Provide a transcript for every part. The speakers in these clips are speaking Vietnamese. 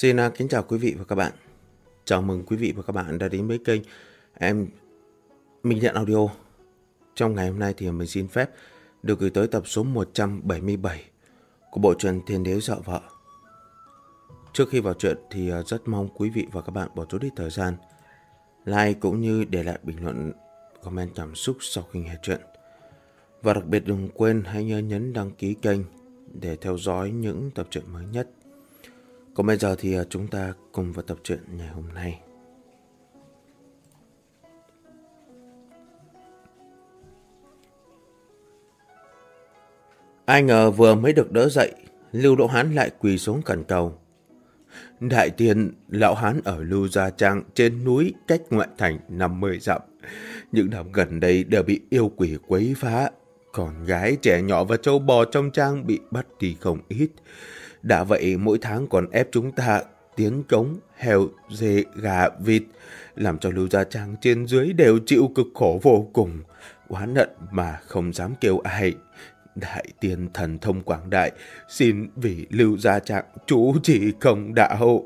Xin kính chào quý vị và các bạn. Chào mừng quý vị và các bạn đã đến với kênh Minh Nhận Audio. Trong ngày hôm nay thì mình xin phép được gửi tới tập số 177 của bộ truyện Thiên Đế Dợ Vợ. Trước khi vào truyện thì rất mong quý vị và các bạn bỏ chút ít thời gian like cũng như để lại bình luận, comment cảm xúc sau khi nghe truyện. Và đặc biệt đừng quên hãy nhớ nhấn đăng ký kênh để theo dõi những tập truyện mới nhất. Còn bây giờ thì chúng ta cùng vào tập truyện ngày hôm nay. Ai ngờ vừa mới được đỡ dậy, Lưu Đỗ Hán lại quỳ xuống khẩn cầu. Đại tiên, lão Hán ở Lưu Gia Trang trên núi cách ngoại thành 50 dặm. Những năm gần đây đều bị yêu quỷ quấy phá. Còn gái trẻ nhỏ và trâu bò trong trang bị bắt đi không ít. Đã vậy mỗi tháng còn ép chúng ta tiến cống, heo, dê, gà, vịt, làm cho Lưu Gia Trang trên dưới đều chịu cực khổ vô cùng. Oán hận mà không dám kêu ai. Đại tiên thần thông quảng đại, xin vì Lưu Gia Trang chủ trì công đạo.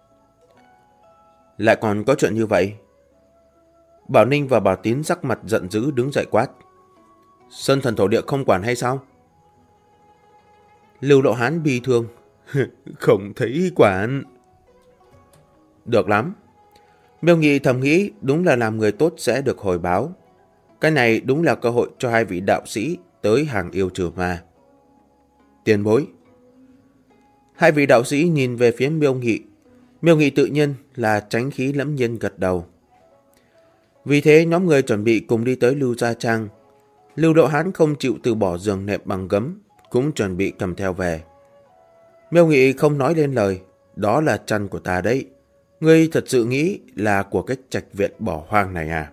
Lại còn có chuyện như vậy? Bảo Ninh và Bảo Tín sắc mặt giận dữ đứng dậy quát. Sơn thần thổ địa không quản hay sao? Lưu Đỗ Hán bi thương. Không thấy quản. Được lắm. Miêu Nghị thầm nghĩ đúng là làm người tốt sẽ được hồi báo. Cái này đúng là cơ hội cho hai vị đạo sĩ tới hàng yêu trừ ma. Tiền bối. Hai vị đạo sĩ nhìn về phía Miêu Nghị. Miêu Nghị tự nhiên là tránh khí lẫm nhiên gật đầu. Vì thế nhóm người chuẩn bị cùng đi tới Lưu Gia Trang. Lưu Đỗ Hán không chịu từ bỏ giường nệm bằng gấm, cũng chuẩn bị cầm theo về. Miêu Nghị không nói lên lời. Đó là chăn của ta đấy. Ngươi thật sự nghĩ là của cái trạch viện bỏ hoang này à?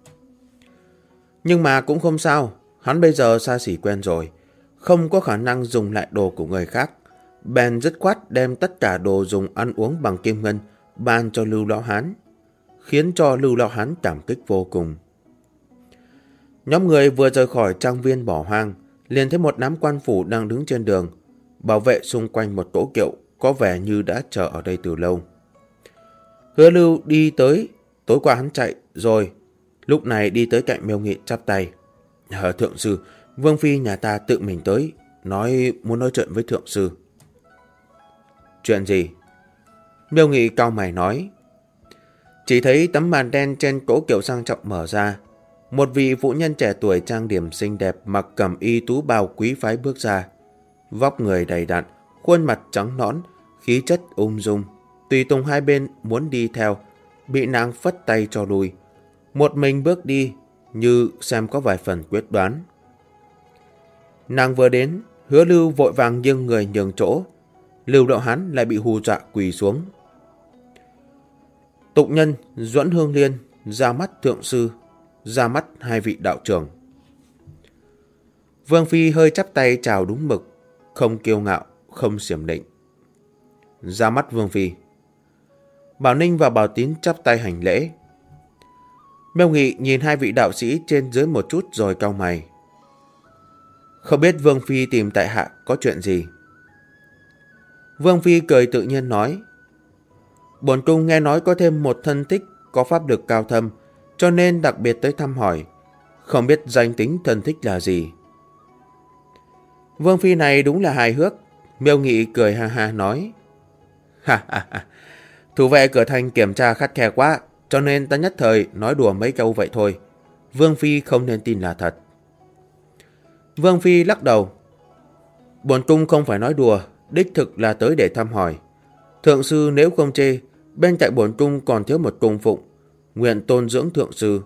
Nhưng mà cũng không sao. Hắn bây giờ xa xỉ quen rồi, không có khả năng dùng lại đồ của người khác. Bèn dứt khoát đem tất cả đồ dùng ăn uống bằng kim ngân ban cho Lưu Lão Hán, khiến cho Lưu Lão Hán cảm kích vô cùng. Nhóm người vừa rời khỏi trang viên bỏ hoang, liền thấy một đám quan phủ đang đứng trên đường, bảo vệ xung quanh một cỗ kiệu, có vẻ như đã chờ ở đây từ lâu. Hứa Lưu đi tới, tối qua hắn chạy rồi, lúc này đi tới cạnh Miêu Nghị chắp tay. Thượng sư, Vương Phi nhà ta tự mình tới, muốn nói chuyện với thượng sư. Chuyện gì? Miêu Nghị cau mày nói. Chỉ thấy tấm màn đen trên cỗ kiệu sang trọng mở ra. Một vị phụ nhân trẻ tuổi trang điểm xinh đẹp mặc cẩm y tú bào quý phái bước ra. Vóc người đầy đặn, khuôn mặt trắng nõn, khí chất ung dung. Tùy tùng hai bên muốn đi theo, bị nàng phất tay cho lùi. Một mình bước đi, như xem có vài phần quyết đoán. Nàng vừa đến, Hứa Lưu vội vàng nghiêng người nhường chỗ. Lưu Đỗ Hán lại bị hù dọa quỳ xuống. Tụng nhân, Duẫn Hương Liên, ra mắt thượng sư, ra mắt hai vị đạo trưởng. Vương Phi hơi chắp tay chào đúng mực, không kiêu ngạo, không xiểm định. Ra mắt Vương Phi. Bảo Ninh và Bảo Tín chắp tay hành lễ. Miêu Nghị nhìn hai vị đạo sĩ trên dưới một chút rồi cau mày. Không biết Vương Phi tìm tại hạ có chuyện gì? Vương Phi cười tự nhiên nói. Bổn cung nghe nói có thêm một thân thích có pháp lực cao thâm, cho nên đặc biệt tới thăm hỏi. Không biết danh tính thân thích là gì? Vương Phi này đúng là hài hước. Miêu Nghị cười ha ha nói. Ha ha ha. Thủ vệ cửa thành kiểm tra khắt khe quá, cho nên ta nhất thời nói đùa mấy câu vậy thôi. Vương Phi không nên tin là thật. Vương Phi lắc đầu. Bổn cung không phải nói đùa, đích thực là tới để thăm hỏi. Thượng sư nếu không chê, bên cạnh bổn cung còn thiếu một cung phụng, nguyện tôn dưỡng thượng sư.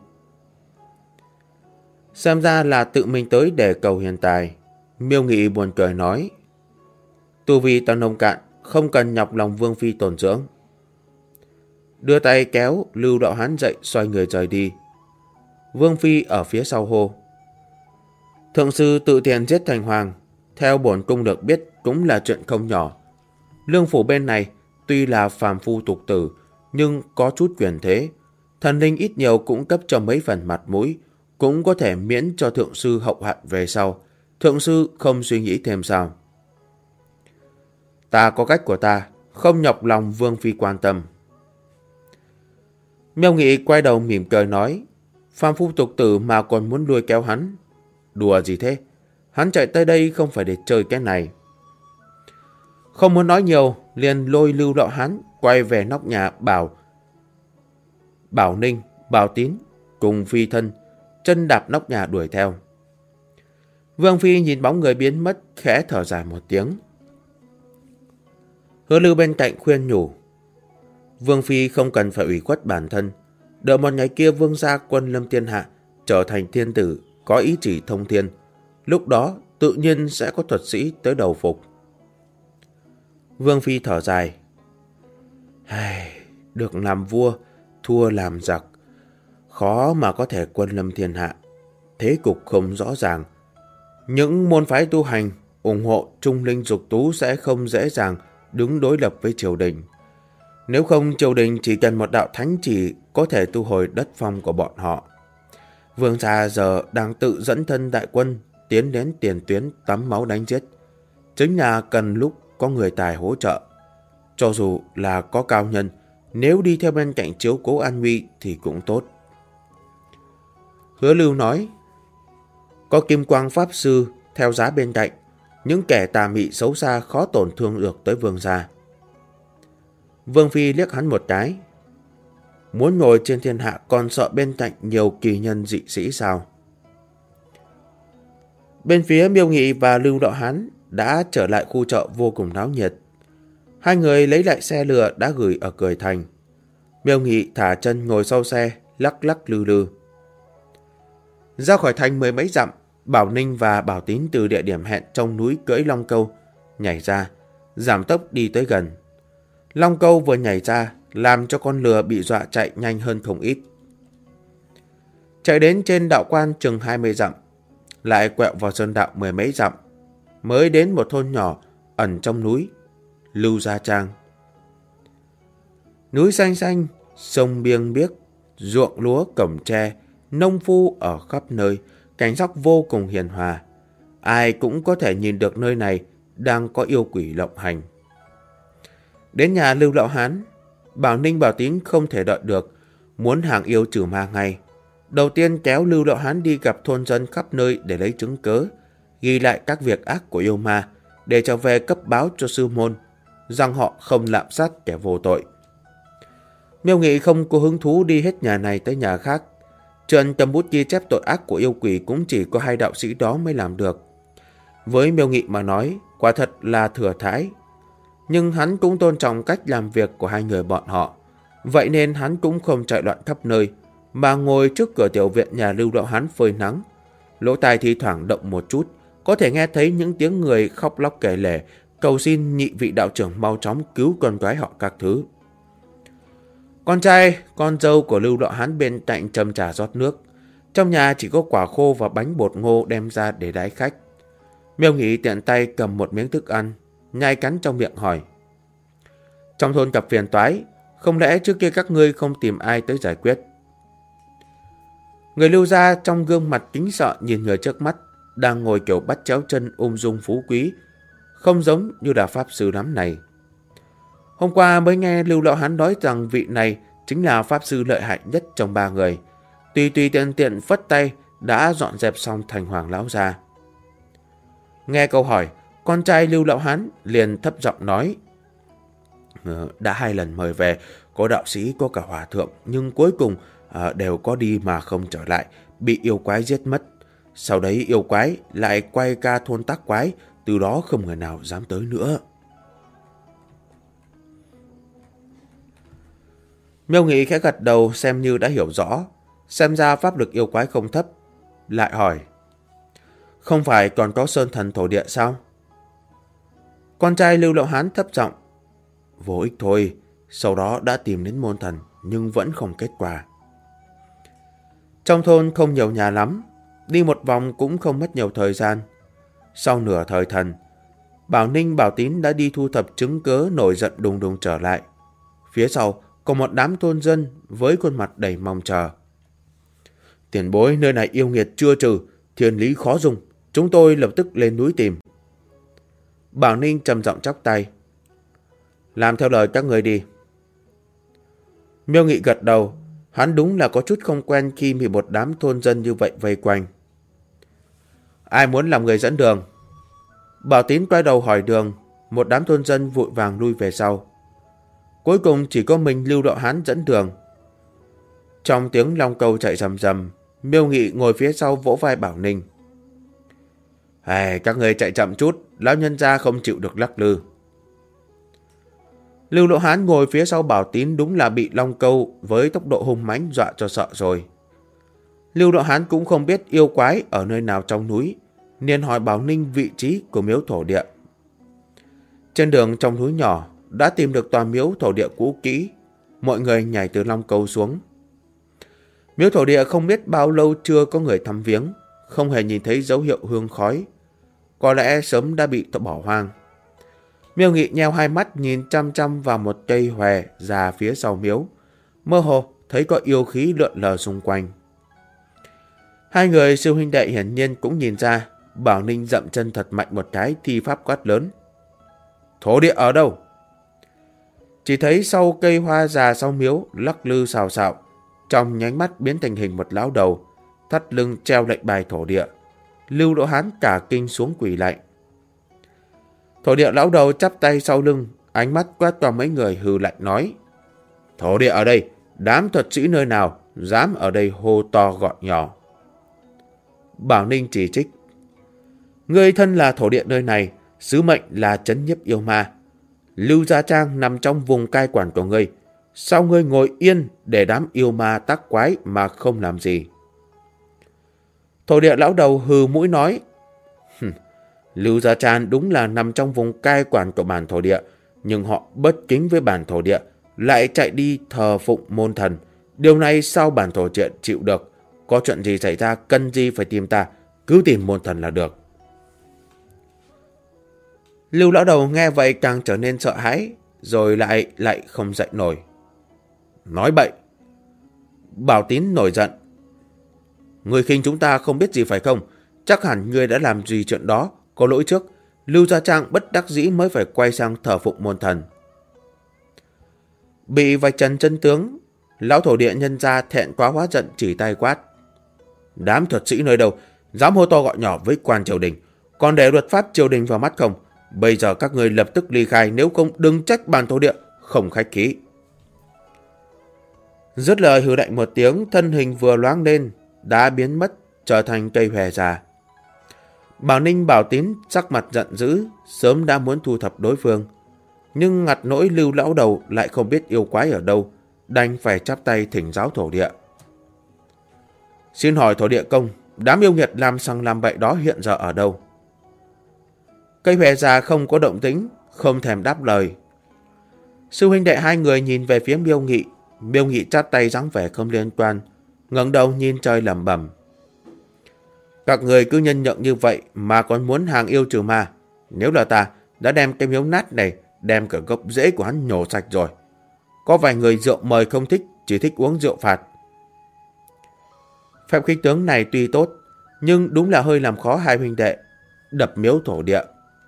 Xem ra là tự mình tới để cầu hiền tài. Miêu Nghị buồn cười nói. Tu vi ta nông cạn, không cần nhọc lòng Vương Phi tổn dưỡng. Đưa tay kéo Lưu Đỗ Hán dậy, xoay người rời đi. Vương Phi ở phía sau hô. Thượng sư tự tiện giết thành hoàng, theo bổn cung được biết cũng là chuyện không nhỏ. Lương phủ bên này tuy là phàm phu tục tử, nhưng có chút quyền thế. Thần linh ít nhiều cũng cấp cho mấy phần mặt mũi, cũng có thể miễn cho thượng sư hậu hạn về sau. Thượng sư không suy nghĩ thêm sao? Ta có cách của ta, không nhọc lòng Vương Phi quan tâm. Miêu Nghị quay đầu mỉm cười nói, phàm phu tục tử mà còn muốn đuôi kéo hắn. Đùa gì thế? Hắn chạy tới đây không phải để chơi cái này. Không muốn nói nhiều, liền lôi Lưu Đạo Hán quay về nóc nhà Bảo Ninh, Bảo Tín cùng phi thân, chân đạp nóc nhà đuổi theo. Vương Phi nhìn bóng người biến mất, khẽ thở dài một tiếng. Hứa Lưu bên cạnh khuyên nhủ, Vương Phi không cần phải ủy khuất bản thân. Đợi một ngày kia vương gia quân lâm thiên hạ, trở thành thiên tử, có ý chỉ thông thiên. Lúc đó tự nhiên sẽ có thuật sĩ tới đầu phục. Vương Phi thở dài, được làm vua, thua làm giặc. Khó mà có thể quân lâm thiên hạ. Thế cục không rõ ràng. Những môn phái tu hành ủng hộ trung linh dục tú sẽ không dễ dàng đứng đối lập với triều đình. Nếu không, triều đình chỉ cần một đạo thánh chỉ có thể thu hồi đất phong của bọn họ. Vương gia giờ đang tự dẫn thân đại quân tiến đến tiền tuyến tắm máu đánh giết. Chính là cần lúc có người tài hỗ trợ. Cho dù là có cao nhân, nếu đi theo bên cạnh chiếu cố an nguy thì cũng tốt. Hứa Lưu nói, có Kim Quang Pháp Sư theo giá bên cạnh, những kẻ tà mị xấu xa khó tổn thương được tới vương gia. Vương Phi liếc hắn một cái, muốn ngồi trên thiên hạ còn sợ bên cạnh nhiều kỳ nhân dị sĩ sao? Bên phía Miêu Nghị và Lưu Đạo Hán đã trở lại khu chợ vô cùng náo nhiệt. Hai người lấy lại xe lừa đã gửi ở Cười Thành. Miêu Nghị thả chân ngồi sau xe, lắc lắc lư lư. Ra khỏi thành mười mấy dặm, Bảo Ninh và Bảo Tín từ địa điểm hẹn trong núi cưỡi long câu nhảy ra, giảm tốc đi tới gần. Long câu vừa nhảy ra, làm cho con lừa bị dọa chạy nhanh hơn không ít. Chạy đến trên đạo quan chừng 20 dặm, lại quẹo vào sơn đạo mười mấy dặm, mới đến một thôn nhỏ ẩn trong núi, Lưu Gia Trang. Núi xanh xanh, sông biêng biếc, ruộng lúa cẩm tre, nông phu ở khắp nơi, cảnh sắc vô cùng hiền hòa. Ai cũng có thể nhìn được nơi này đang có yêu quỷ lộng hành. Đến nhà Lưu Đạo Hán, Bảo Ninh Bảo Tín không thể đợi được, muốn hàng yêu trừ ma ngay. Đầu tiên kéo Lưu Đạo Hán đi gặp thôn dân khắp nơi để lấy chứng cớ, ghi lại các việc ác của yêu ma, để trở về cấp báo cho sư môn, rằng họ không lạm sát kẻ vô tội. Miêu Nghị không có hứng thú đi hết nhà này tới nhà khác. Chuyện cầm bút ghi chép tội ác của yêu quỷ cũng chỉ có hai đạo sĩ đó mới làm được. Với Miêu Nghị mà nói, quả thật là thừa thãi. Nhưng hắn cũng tôn trọng cách làm việc của hai người bọn họ. Vậy nên hắn cũng không chạy loạn khắp nơi, mà ngồi trước cửa tiểu viện nhà Lưu Đạo Hán phơi nắng. Lỗ tai thi thoảng động một chút, có thể nghe thấy những tiếng người khóc lóc kể lể, cầu xin nhị vị đạo trưởng mau chóng cứu con gái họ các thứ. Con trai, con dâu của Lưu Đạo Hán bên cạnh châm trà rót nước. Trong nhà chỉ có quả khô và bánh bột ngô đem ra để đãi khách. Miêu Nghị tiện tay cầm một miếng thức ăn, nhai cắn trong miệng hỏi. Trong thôn gặp phiền toái, không lẽ trước kia các ngươi không tìm ai tới giải quyết? Người Lưu gia trong gương mặt kính sợ nhìn người trước mắt, đang ngồi kiểu bắt chéo chân ung dung phú quý, không giống như là pháp sư lắm này. Hôm qua mới nghe Lưu Đạo Hán nói rằng vị này chính là pháp sư lợi hại nhất trong ba người. Tùy tiện tiện phất tay đã dọn dẹp xong thành hoàng lão gia. Nghe câu hỏi, con trai Lưu Đạo Hán liền thấp giọng nói. Đã 2 lần mời về, có đạo sĩ có cả hòa thượng, nhưng cuối cùng đều có đi mà không trở lại, bị yêu quái giết mất. Sau đấy yêu quái lại quay ca thôn tác quái, từ đó không người nào dám tới nữa. Miêu Nghị khẽ gật đầu xem như đã hiểu rõ, xem ra pháp lực yêu quái không thấp. Lại hỏi, không phải còn có sơn thần thổ địa sao? Con trai Lưu Đạo Hán thấp giọng, vô ích thôi, sau đó đã tìm đến môn thần nhưng vẫn không kết quả. Trong thôn không nhiều nhà lắm, đi một vòng cũng không mất nhiều thời gian. Sau nửa thời thần, Bảo Ninh Bảo Tín đã đi thu thập chứng cớ nổi giận đùng đùng trở lại. Phía sau còn một đám thôn dân với khuôn mặt đầy mong chờ. Tiền bối, nơi này yêu nghiệt chưa trừ, thiên lý khó dùng, chúng tôi lập tức lên núi tìm. Bảo Ninh trầm giọng chắp tay. Làm theo lời các người đi. Miêu Nghị gật đầu. Hắn đúng là có chút không quen khi bị một đám thôn dân như vậy vây quanh. Ai muốn làm người dẫn đường? Bảo Tín quay đầu hỏi đường. Một đám thôn dân vội vàng lui về sau. Cuối cùng chỉ có mình Lưu Đạo Hán dẫn đường. Trong tiếng long câu chạy rầm rầm, Miêu Nghị ngồi phía sau vỗ vai Bảo Ninh. Các người chạy chậm chút, lão nhân gia không chịu được lắc lư. Lưu Đạo Hán ngồi phía sau Bảo Tín đúng là bị long câu với tốc độ hung mãnh dọa cho sợ rồi. Lưu Đạo Hán cũng không biết yêu quái ở nơi nào trong núi, nên hỏi Bảo Ninh vị trí của miếu thổ địa. Trên đường trong núi nhỏ đã tìm được tòa miếu thổ địa cũ kỹ, mọi người nhảy từ long câu xuống. Miếu thổ địa không biết bao lâu chưa có người thăm viếng, không hề nhìn thấy dấu hiệu hương khói, có lẽ sớm đã bị bỏ hoang. Miêu Nghị nheo hai mắt nhìn chăm chăm vào một cây hòe già phía sau miếu, mơ hồ thấy có yêu khí lượn lờ xung quanh. Hai người sư huynh đệ hiển nhiên cũng nhìn ra. Bảo Ninh dậm chân thật mạnh một cái, thi pháp quát lớn. Thổ địa ở đâu? Chỉ thấy sau cây hoa già sau miếu lắc lư xào xạo, trong nhánh mắt biến thành hình một lão đầu, thắt lưng treo lệnh bài thổ địa. Lưu Đạo Hán cả kinh xuống quỳ lạy. Thổ địa lão đầu chắp tay sau lưng, ánh mắt quét qua mấy người hừ lạnh nói. Thổ địa ở đây, đám thuật sĩ nơi nào dám ở đây hô to gọi nhỏ? Bảo Ninh chỉ trích. Ngươi thân là thổ địa nơi này, sứ mệnh là trấn nhiếp yêu ma. Lưu Gia Trang nằm trong vùng cai quản của ngươi, sao ngươi ngồi yên để đám yêu ma tác quái mà không làm gì? Thổ địa lão đầu hừ mũi nói. Lưu Gia Trang đúng là nằm trong vùng cai quản của bản thổ địa, nhưng họ bất kính với bản thổ địa, lại chạy đi thờ phụng môn thần. Điều này sao bản thổ địa chịu được? Có chuyện gì xảy ra cần gì phải tìm ta, cứ tìm môn thần là được. Lưu lão đầu nghe vậy càng trở nên sợ hãi, rồi lại không dậy nổi. Nói bậy! Bảo Tín nổi giận. Ngươi khinh chúng ta không biết gì phải không? Chắc hẳn ngươi đã làm gì chuyện đó, có lỗi trước. Lưu Gia Trang bất đắc dĩ mới phải quay sang thờ phụng môn thần. Bị vạch trần chân tướng, lão thổ địa nhân ra thẹn quá hóa giận chỉ tay quát. Đám thuật sĩ nơi đâu dám hô to gọi nhỏ với quan triều đình, còn để luật pháp triều đình vào mắt không? Bây giờ các người lập tức ly khai, nếu không đừng trách bản thổ địa không khách khí. Dứt lời hừ lạnh một tiếng, thân hình vừa loáng lên đã biến mất, trở thành cây hòe già. Bảo Ninh Bảo Tín sắc mặt giận dữ, sớm đã muốn thu thập đối phương, nhưng ngặt nỗi Lưu lão đầu lại không biết yêu quái ở đâu, đành phải chắp tay thỉnh giáo thổ địa. Xin hỏi thổ địa công, đám yêu nghiệt làm sằng làm bậy đó hiện giờ ở đâu? Cây hòe già không có động tĩnh, không thèm đáp lời. Sư huynh đệ hai người nhìn về phía Miêu Nghị. Miêu Nghị chắp tay dáng vẻ không liên quan, ngẩng đầu nhìn trời lẩm bẩm. Các người cứ nhân nhượng như vậy mà còn muốn hàng yêu trừ ma. Nếu là ta, đã đem cái miếu nát này, đem cả gốc rễ của hắn nhổ sạch rồi. Có vài người rượu mời không thích, chỉ thích uống rượu phạt. Phép khích tướng này tuy tốt, nhưng đúng là hơi làm khó hai huynh đệ. Đập miếu thổ địa.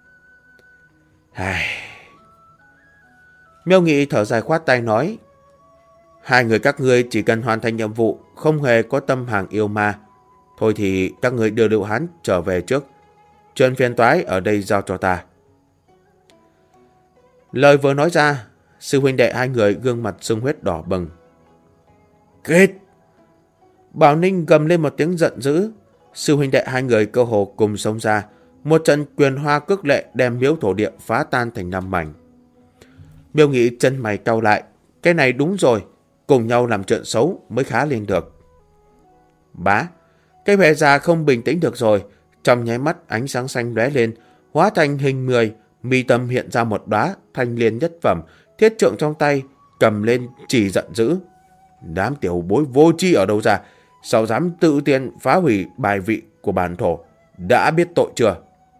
Miêu Nghị thở dài khoát tay nói. Hai người các ngươi chỉ cần hoàn thành nhiệm vụ, không hề có tâm hàng yêu ma. Thôi thì các người đưa Lưu Hán trở về trước. Chuyện phiền toái ở đây giao cho ta. Lời vừa nói ra, sư huynh đệ hai người gương mặt sưng huyết đỏ bừng. Kết! Bảo Ninh gầm lên một tiếng giận dữ. Sư huynh đệ hai người cơ hồ cùng xông ra. Một trận quyền hoa cước lệ đem miếu thổ địa phá tan thành 5 mảnh. Miêu Nghị chân mày cau lại. Cái này đúng rồi, cùng nhau làm chuyện xấu mới khá lên được. Bá! Cái vẻ già không bình tĩnh được rồi. Trong nháy mắt ánh sáng xanh lóe lên, hóa thành hình người, mi tâm hiện ra một đóa thanh liên nhất phẩm, thiết trượng trong tay, cầm lên chỉ giận dữ. Đám tiểu bối vô tri ở đâu ra, sao dám tự tiện phá hủy bài vị của bản thổ, đã biết tội chưa?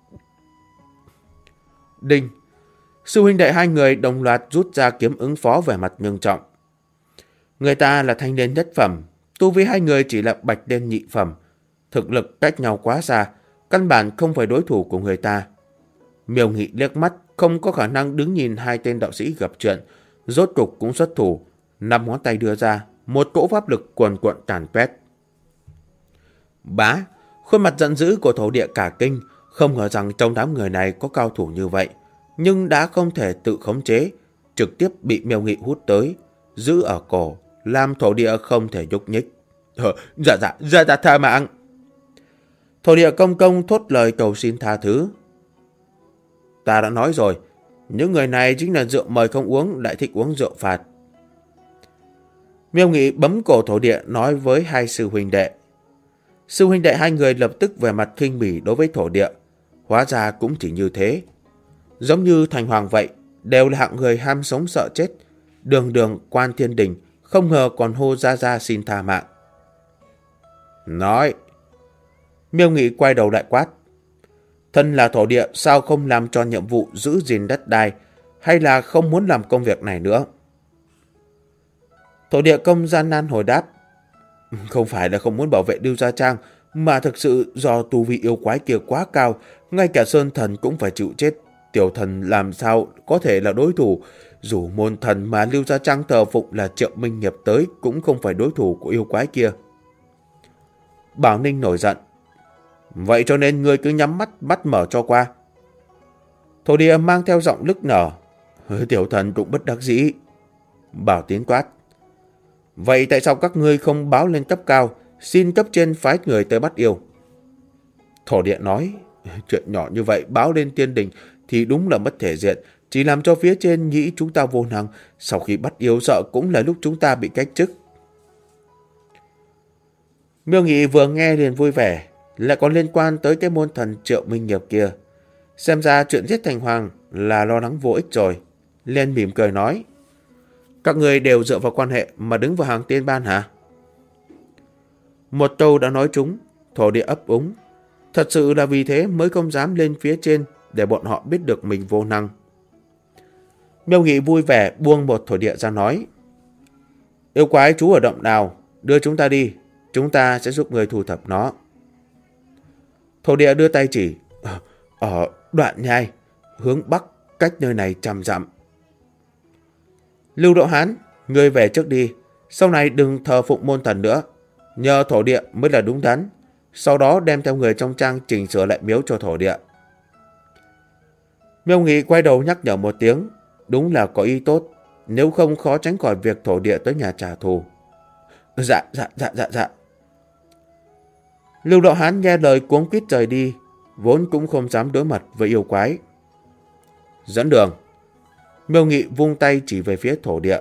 Đinh! Sư huynh đệ hai người đồng loạt rút ra kiếm ứng phó vẻ mặt nghiêm trọng. Người ta là thanh liên nhất phẩm, tu vi hai người chỉ là bạch liên nhị phẩm, thực lực cách nhau quá xa, căn bản không phải đối thủ của người ta. Miêu Nghị liếc mắt không có khả năng đứng nhìn hai tên đạo sĩ gặp chuyện, rốt cục cũng xuất thủ, 5 ngón tay đưa ra, một cỗ pháp lực cuồn cuộn tràn quét. Bá, khuôn mặt giận dữ của thổ địa cả kinh, không ngờ rằng trong đám người này có cao thủ như vậy, nhưng đã không thể tự khống chế, trực tiếp bị Miêu Nghị hút tới, giữ ở cổ, làm thổ địa không thể nhúc nhích. Dạ tha mạng. Thổ địa công công thốt lời cầu xin tha thứ. Ta đã nói rồi, những người này chính là rượu mời không uống, lại thích uống rượu phạt. Miêu Nghị bấm cổ thổ địa nói với hai sư huynh đệ. Sư huynh đệ hai người lập tức về mặt khinh bỉ đối với thổ địa. Hóa ra cũng chỉ như thế. Giống như Thành Hoàng vậy, đều là hạng người ham sống sợ chết. Đường đường quan thiên đình, không ngờ còn hô ra xin tha mạng. Nói. Miêu Nghị quay đầu lại quát. Thân là thổ địa, sao không làm cho nhiệm vụ giữ gìn đất đai, hay là không muốn làm công việc này nữa? Thổ địa công gian nan hồi đáp. Không phải là không muốn bảo vệ Lưu Gia Trang, mà thực sự do tu vi yêu quái kia quá cao, ngay cả Sơn Thần cũng phải chịu chết. Tiểu thần làm sao có thể là đối thủ? Dù môn thần mà Lưu Gia Trang thờ phụng là Triệu Minh Nghiệp tới, cũng không phải đối thủ của yêu quái kia. Bảo Ninh nổi giận. Vậy cho nên ngươi cứ nhắm mắt mở cho qua. Thổ địa mang theo giọng nức nở. Tiểu thần cũng bất đắc dĩ. Bảo Tiến quát. Vậy tại sao các ngươi không báo lên cấp cao, xin cấp trên phái người tới bắt yêu? Thổ địa nói. Chuyện nhỏ như vậy báo lên tiên đình thì đúng là mất thể diện, chỉ làm cho phía trên nghĩ chúng ta vô năng. Sau khi bắt yêu sợ cũng là lúc chúng ta bị cách chức. Miêu Nghị vừa nghe liền vui vẻ, lại còn liên quan tới cái môn thần Triệu Minh Nghiệp kia. Xem ra chuyện giết Thành Hoàng là lo lắng vô ích rồi. Liền mỉm cười nói. Các người đều dựa vào quan hệ mà đứng vào hàng tiên ban hả? Một câu đã nói trúng, thổ địa ấp úng. Thật sự là vì thế mới không dám lên phía trên để bọn họ biết được mình vô năng. Miêu Nghị vui vẻ buông một thổ địa ra nói. Yêu quái trú ở động nào, đưa chúng ta đi, chúng ta sẽ giúp người thu thập nó. Thổ địa đưa tay chỉ. Ở Đoạn Nhai, hướng bắc, cách nơi này 100 dặm. Lưu Độ Hán, ngươi về trước đi, sau này đừng thờ phụng môn thần nữa, nhờ thổ địa mới là đúng đắn. Sau đó đem theo người trong trang chỉnh sửa lại miếu cho thổ địa. Miêu Nghị quay đầu nhắc nhở một tiếng, đúng là có ý tốt, nếu không khó tránh khỏi việc thổ địa tới nhà trả thù. Dạ. Lưu Độ Hán nghe lời cuống quýt rời đi, vốn cũng không dám đối mặt với yêu quái. Dẫn đường. Miêu Nghị vung tay chỉ về phía thổ địa.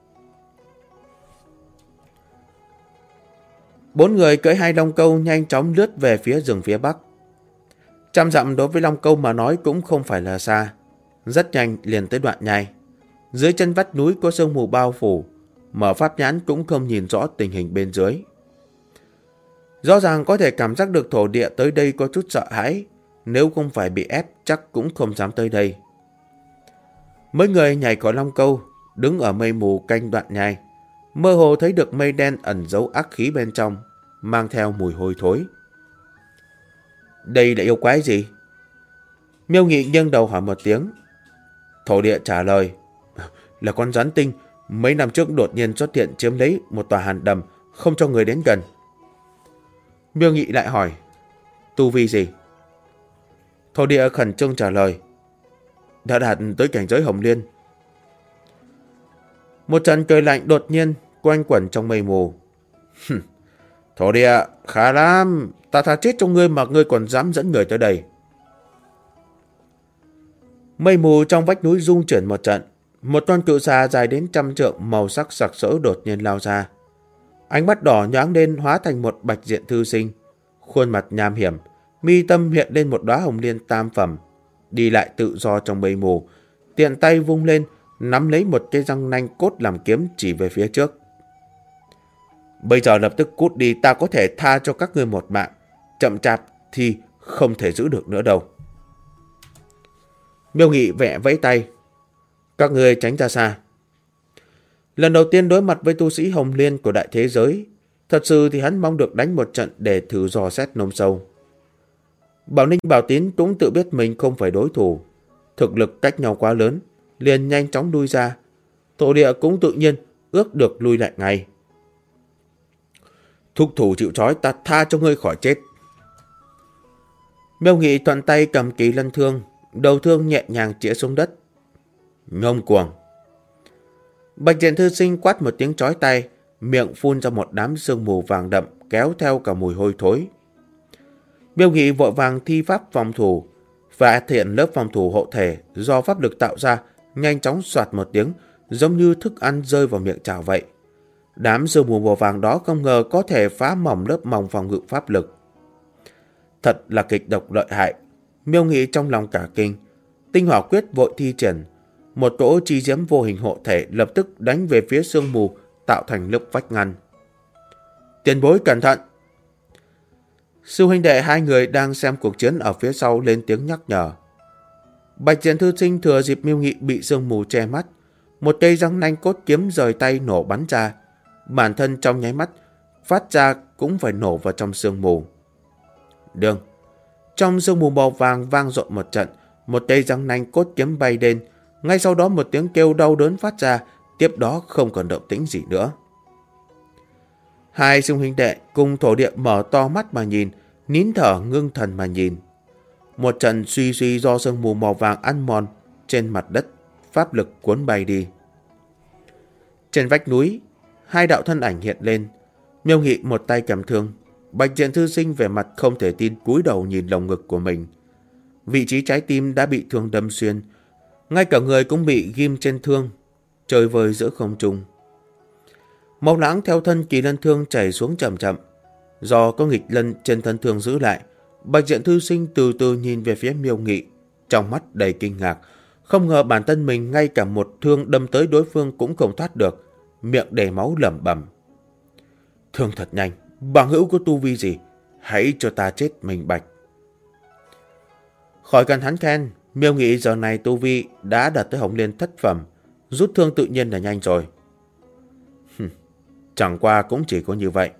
4 người cưỡi 2 long câu nhanh chóng lướt về phía rừng phía bắc. 100 dặm đối với long câu mà nói cũng không phải là xa. Rất nhanh liền tới Đoạn Nhai. Dưới chân vách núi có sương mù bao phủ, mở pháp nhãn cũng không nhìn rõ tình hình bên dưới. Rõ ràng có thể cảm giác được thổ địa tới đây có chút sợ hãi, nếu không phải bị ép chắc cũng không dám tới đây. Mấy người nhảy khỏi long câu, đứng ở mây mù canh Đoạn Nhai, mơ hồ thấy được mây đen ẩn giấu ác khí bên trong, mang theo mùi hôi thối. Đây là yêu quái gì? Miêu Nghị nghiêng đầu hỏi một tiếng. Thổ địa trả lời. Là con rắn tinh, mấy năm trước đột nhiên xuất hiện chiếm lấy một tòa hàn đầm, không cho người đến gần. Miêu Nghị lại hỏi. Tu vi gì? Thổ địa khẩn trương trả lời. Đã đạt tới cảnh giới Hồng Liên. Một trận cười lạnh đột nhiên quanh quẩn trong mây mù. Thổ địa, khá lắm, ta thà chết trong ngươi mà ngươi còn dám dẫn người tới đây. Mây mù trong vách núi rung chuyển một trận. Một con cự xà dài đến 100 trượng màu sắc sặc sỡ đột nhiên lao ra. Ánh mắt đỏ nhoáng lên hóa thành một bạch diện thư sinh. Khuôn mặt nham hiểm, mi tâm hiện lên một đóa hồng liên tam phẩm. Đi lại tự do trong mây mù, tiện tay vung lên, nắm lấy một cây răng nanh cốt làm kiếm chỉ về phía trước. Bây giờ lập tức cút đi, ta có thể tha cho các ngươi một mạng. Chậm chạp thì không thể giữ được nữa đâu. Miêu Nghị vẽ vẫy tay. Các ngươi tránh ra xa. Lần đầu tiên đối mặt với tu sĩ Hồng Liên của đại thế giới, thật sự thì hắn mong được đánh một trận để thử dò xét nông sâu. Bảo Ninh Bảo Tín cũng tự biết mình không phải đối thủ. thực lực cách nhau quá lớn, liền nhanh chóng lui ra. Thổ địa cũng tự nhiên ước được lui lại ngay. Thúc thủ chịu trói, ta tha cho ngươi khỏi chết. Miêu Nghị thuận tay cầm kỳ lân thương, đầu thương nhẹ nhàng chĩa xuống đất. Ngông cuồng. Bạch Diện Thư Sinh quát một tiếng chói tai, miệng phun ra một đám sương mù vàng đậm kéo theo cả mùi hôi thối. Miêu Nghị vội vàng thi pháp phòng thủ và thiện lớp phòng thủ hộ thể do pháp lực tạo ra, nhanh chóng soạt một tiếng, giống như thức ăn rơi vào miệng chảo vậy. Đám sương mù màu vàng đó không ngờ có thể phá mỏng lớp mỏng phòng ngự pháp lực. Thật là kịch độc lợi hại. Miêu Nghị trong lòng cả kinh, tinh hỏa quyết vội thi triển, một cỗ chi diễm vô hình hộ thể lập tức đánh về phía sương mù, tạo thành lớp vách ngăn. Tiền bối cẩn thận! Sư huynh đệ hai người đang xem cuộc chiến ở phía sau lên tiếng nhắc nhở. Bạch Diện Thư Sinh thừa dịp Miêu Nghị bị sương mù che mắt, một cây răng nanh cốt kiếm rời tay nổ bắn ra, bản thân trong nháy mắt phát ra cũng phải nổ vào trong sương mù. Đương, trong sương mù màu vàng vang rộn một trận, một cây răng nanh cốt kiếm bay lên, ngay sau đó một tiếng kêu đau đớn phát ra, tiếp đó không còn động tĩnh gì nữa. Hai sư huynh đệ cùng thổ địa mở to mắt mà nhìn, nín thở ngưng thần mà nhìn. Một trận suy suy do sương mù màu vàng ăn mòn trên mặt đất, pháp lực cuốn bay đi. Trên vách núi, hai đạo thân ảnh hiện lên. Miêu Nghị một tay cầm thương, Bạch Diện Thư Sinh vẻ mặt không thể tin cúi đầu nhìn lồng ngực của mình. Vị trí trái tim đã bị thương đâm xuyên, ngay cả người cũng bị ghim trên thương, chơi vơi giữa không trung. Máu lãng theo thân kỳ lân thương chảy xuống chậm chậm. Do có nghịch lân trên thân thương giữ lại, Bạch Diện Thư Sinh từ từ nhìn về phía Miêu Nghị, trong mắt đầy kinh ngạc. Không ngờ bản thân mình ngay cả một thương đâm tới đối phương cũng không thoát được, miệng đầy máu lẩm bẩm. Thương thật nhanh, bằng hữu có tu vi gì? Hãy cho ta chết minh bạch. Khỏi cần hắn khen, Miêu Nghị giờ này tu vi đã đạt tới Hồng Liên thất phẩm, rút thương tự nhiên là nhanh rồi. Chẳng qua cũng chỉ có như vậy.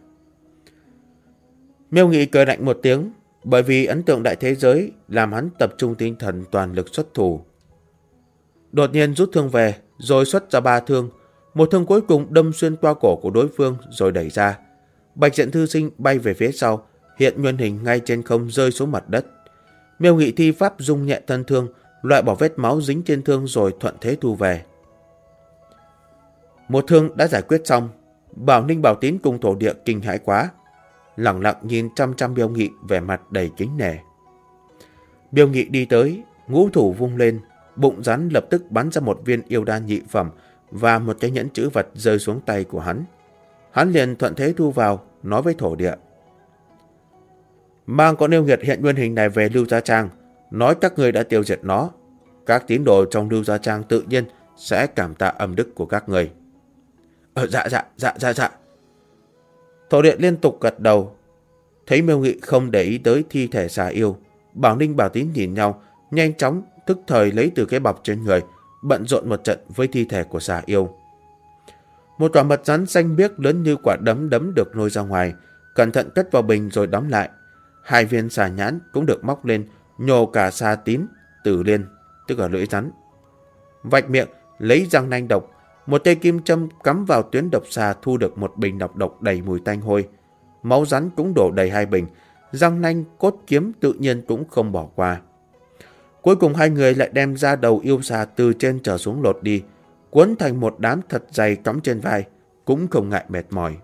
Miêu Nghị cười lạnh một tiếng, bởi vì ấn tượng đại thế giới làm hắn tập trung tinh thần toàn lực xuất thủ. Đột nhiên rút thương về, rồi xuất ra 3 thương, một thương cuối cùng đâm xuyên qua cổ của đối phương rồi đẩy ra. Bạch Diện Thư Sinh bay về phía sau, hiện nguyên hình ngay trên không rơi xuống mặt đất. Miêu Nghị thi pháp dung nhẹ thân thương, loại bỏ vết máu dính trên thương rồi thuận thế thu về. Một thương đã giải quyết xong, Bảo Ninh Bảo Tín cùng thổ địa kinh hãi quá, lặng lặng nhìn chăm chăm Miêu Nghị vẻ mặt đầy kính nể. Miêu Nghị đi tới, ngũ thủ vung lên, bụng rắn lập tức bắn ra một viên yêu đan nhị phẩm và một cái nhẫn chữ vật rơi xuống tay của hắn. Hắn liền thuận thế thu vào, nói với thổ địa. Mang con yêu nghiệt hiện nguyên hình này về Lưu Gia Trang, nói các người đã tiêu diệt nó. Các tín đồ trong Lưu Gia Trang tự nhiên sẽ cảm tạ âm đức của các người. Dạ. Thổ địa liên tục gật đầu. Thấy Miêu Nghị không để ý tới thi thể xà yêu, Bảo Ninh Bảo Tín nhìn nhau, nhanh chóng tức thời lấy từ cái bọc trên người, bận rộn một trận với thi thể của xà yêu. Một quả mật rắn xanh biếc lớn như quả đấm được nôi ra ngoài, cẩn thận cất vào bình rồi đóng lại. 2 viên xà nhãn cũng được móc lên, nhổ cả xà tím, tử liên, tức là lưỡi rắn. Vạch miệng, lấy răng nanh độc, một tay kim châm cắm vào tuyến độc xà, thu được một bình nọc độc đầy mùi tanh hôi. Máu rắn cũng đổ đầy 2 bình, răng nanh cốt kiếm tự nhiên cũng không bỏ qua. Cuối cùng hai người lại đem ra đầu yêu xà từ trên trở xuống lột đi, cuốn thành một đám thật dày cắm trên vai, cũng không ngại mệt mỏi.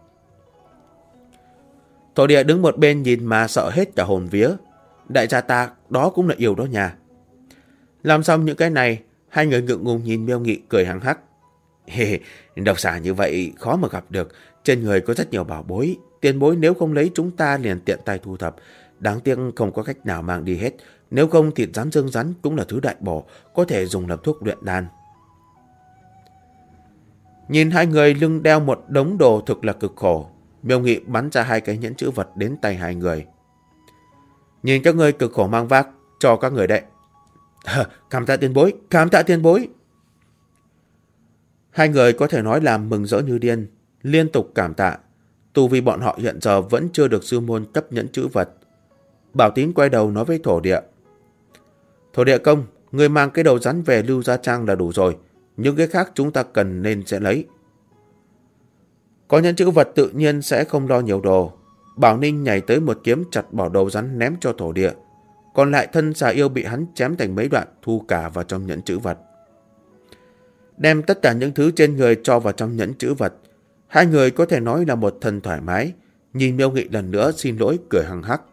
Thổ địa đứng một bên nhìn mà sợ hết cả hồn vía. Đại gia ta, đó cũng là yêu đó nhà. Làm xong những cái này, hai người ngượng ngùng nhìn Miêu Nghị cười hăng hắc. Độc xà như vậy khó mà gặp được, trên người có rất nhiều bảo bối. Tiền bối nếu không lấy chúng ta liền tiện tay thu thập. Đáng tiếc không có cách nào mang đi hết. Nếu không thịt rắn xương rắn cũng là thứ đại bổ, có thể dùng làm thuốc luyện đan. Nhìn hai người lưng đeo một đống đồ thực là cực khổ, Miêu Nghị bắn ra 2 cái nhẫn chữ vật đến tay hai người. Nhìn các ngươi cực khổ mang vác, cho các người đấy. Cảm tạ tiền bối. Hai người có thể nói là mừng rỡ như điên, liên tục cảm tạ. Tu vi bọn họ hiện giờ vẫn chưa được sư môn cấp nhẫn chữ vật. Bảo Tín quay đầu nói với thổ địa. Thổ địa công, Người mang cái đầu rắn về Lưu Gia Trang là đủ rồi. Những cái khác chúng ta cần nên sẽ lấy. Có nhẫn chữ vật tự nhiên sẽ không lo nhiều đồ. Bảo Ninh nhảy tới một kiếm chặt bỏ đầu rắn ném cho thổ địa. Còn lại thân xà yêu bị hắn chém thành mấy đoạn, thu cả vào trong nhẫn chữ vật. Đem tất cả những thứ trên người cho vào trong nhẫn chữ vật. Hai người có thể nói là một thân thoải mái. Nhìn Miêu Nghị lần nữa xin lỗi, cười hằng hắc.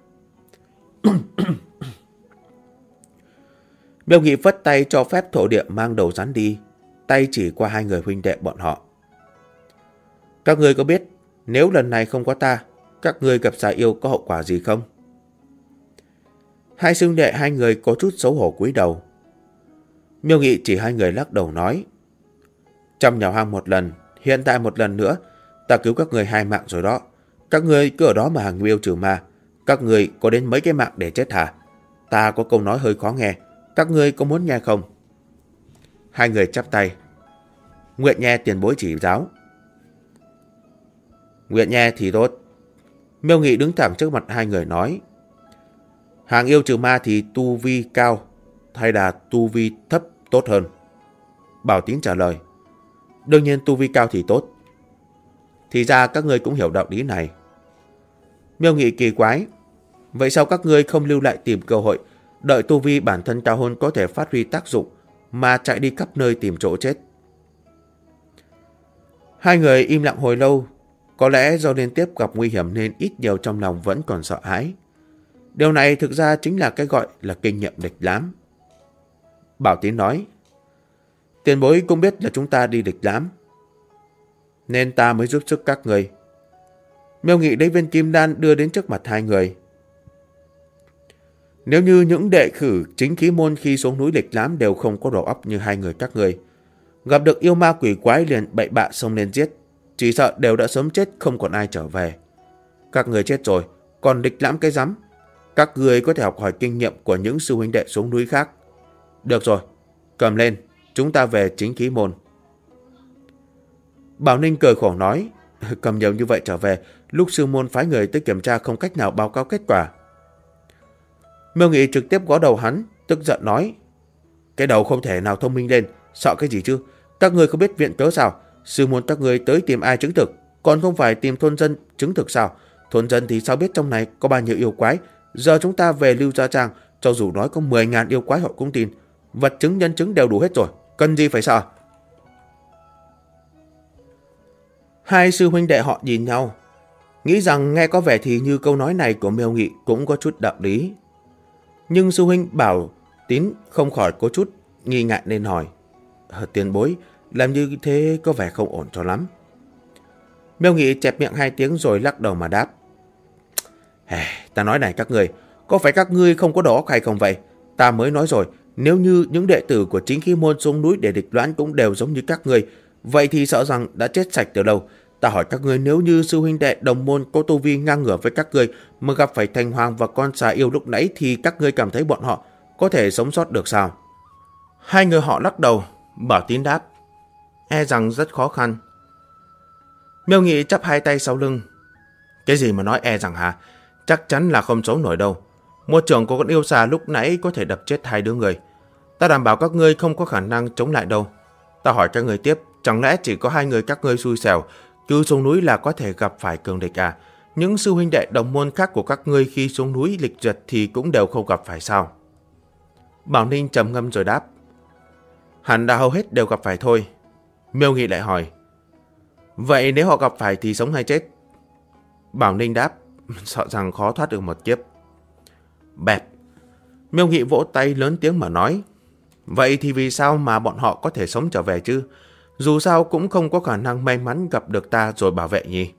Miêu Nghị phất tay cho phép thổ địa mang đầu rắn đi. Tay chỉ qua hai người huynh đệ bọn họ. Các ngươi có biết nếu lần này không có ta, các ngươi gặp xà yêu có hậu quả gì không? Hai sư đệ hai người có chút xấu hổ cúi đầu. Miêu Nghị chỉ hai người lắc đầu nói. Trong nhào hang một lần, hiện tại một lần nữa, ta cứu các người 2 mạng rồi đó. Các ngươi cứ ở đó mà hàng yêu trừ ma. Các ngươi có đến mấy cái mạng để chết hả? Ta có câu nói hơi khó nghe. Các ngươi có muốn nghe không? Hai người chắp tay. Nguyện nghe tiền bối chỉ giáo. Nguyện nghe thì tốt. Miêu Nghị đứng thẳng trước mặt hai người nói. Hàng yêu trừ ma thì tu vi cao hay là tu vi thấp tốt hơn? Bảo Tín trả lời. Đương nhiên tu vi cao thì tốt. Thì ra các ngươi cũng hiểu đạo lý này. Miêu Nghị kỳ quái. Vậy sao các ngươi không lưu lại tìm cơ hội, đợi tu vi bản thân cao hơn có thể phát huy tác dụng, mà chạy đi khắp nơi tìm chỗ chết? Hai người im lặng hồi lâu. Có lẽ do liên tiếp gặp nguy hiểm nên ít nhiều trong lòng vẫn còn sợ hãi. Điều này thực ra chính là cái gọi là kinh nghiệm địch lãm. Bảo Tín nói. Tiền bối cũng biết là chúng ta đi địch lãm, nên ta mới giúp sức các người. Miêu Nghị lấy viên kim đan đưa đến trước mặt hai người. Nếu như những đệ khử chính khí môn khi xuống núi địch lãm đều không có đầu óc như hai người các người, gặp được yêu ma quỷ quái liền bậy bạ xông lên giết, chỉ sợ đều đã sớm chết, không còn ai trở về. Các người chết rồi, còn địch lãm cái rắm. Các người có thể học hỏi kinh nghiệm của những sư huynh đệ xuống núi khác. Được rồi, cầm lên, chúng ta về chính khí môn. Bảo Ninh cười khổ nói. Cầm nhiều như vậy trở về, lúc sư môn phái người tới kiểm tra không cách nào báo cáo kết quả. Miêu Nghị trực tiếp gõ đầu hắn, tức giận nói. Cái đầu không thể nào thông minh lên, sợ cái gì chứ? Các người không biết viện cớ sao? Sư môn các người tới tìm ai chứng thực, còn không phải tìm thôn dân chứng thực sao? Thôn dân thì sao biết trong này có bao nhiêu yêu quái? Giờ chúng ta về Lưu Gia Trang, cho dù nói có 10.000 yêu quái họ cũng tin. Vật chứng nhân chứng đều đủ hết rồi, cần gì phải sợ? Hai sư huynh đệ họ nhìn nhau, nghĩ rằng nghe có vẻ thì như câu nói này của Miêu Nghị cũng có chút đạo lý. Nhưng sư huynh Bảo Tín không khỏi có chút nghi ngại nên hỏi. Tiền bối, làm như thế có vẻ không ổn cho lắm. Miêu Nghị chẹp miệng 2 tiếng rồi lắc đầu mà đáp. Ta nói này các người, có phải các ngươi không có đầu óc hay không vậy? Ta mới nói rồi, nếu như những đệ tử của chính khí môn xuống núi để địch đoán cũng đều giống như các ngươi, vậy thì sợ rằng đã chết sạch từ lâu. Ta hỏi các ngươi, nếu như sư huynh đệ đồng môn có tu vi ngang ngửa với các ngươi mà gặp phải Thành Hoàng và con xà yêu lúc nãy thì các ngươi cảm thấy bọn họ có thể sống sót được sao? Hai người họ lắc đầu. Bảo Tín đáp. E rằng rất khó khăn. Miêu Nghị chắp 2 tay sau lưng. Cái gì mà nói e rằng hả? Chắc chắn là không sống nổi đâu. Một trưởng của con yêu xà lúc nãy có thể đập chết 2 đứa người. Ta đảm bảo các ngươi không có khả năng chống lại đâu. Ta hỏi các ngươi tiếp, chẳng lẽ chỉ có 2 người các ngươi xui xẻo cứ xuống núi là có thể gặp phải cường địch à? Những sư huynh đệ đồng môn khác của các ngươi khi xuống núi lịch duyệt thì cũng đều không gặp phải sao? Bảo Ninh trầm ngâm rồi đáp. Hẳn là hầu hết đều gặp phải thôi. Miêu Nghị lại hỏi. Vậy nếu họ gặp phải thì sống hay chết? Bảo Ninh đáp. Sợ rằng khó thoát được một kiếp. Bẹp. Miêu Nghị vỗ tay lớn tiếng mà nói. Vậy thì vì sao mà bọn họ có thể sống trở về chứ? Dù sao cũng không có khả năng may mắn gặp được ta rồi bảo vệ nhỉ.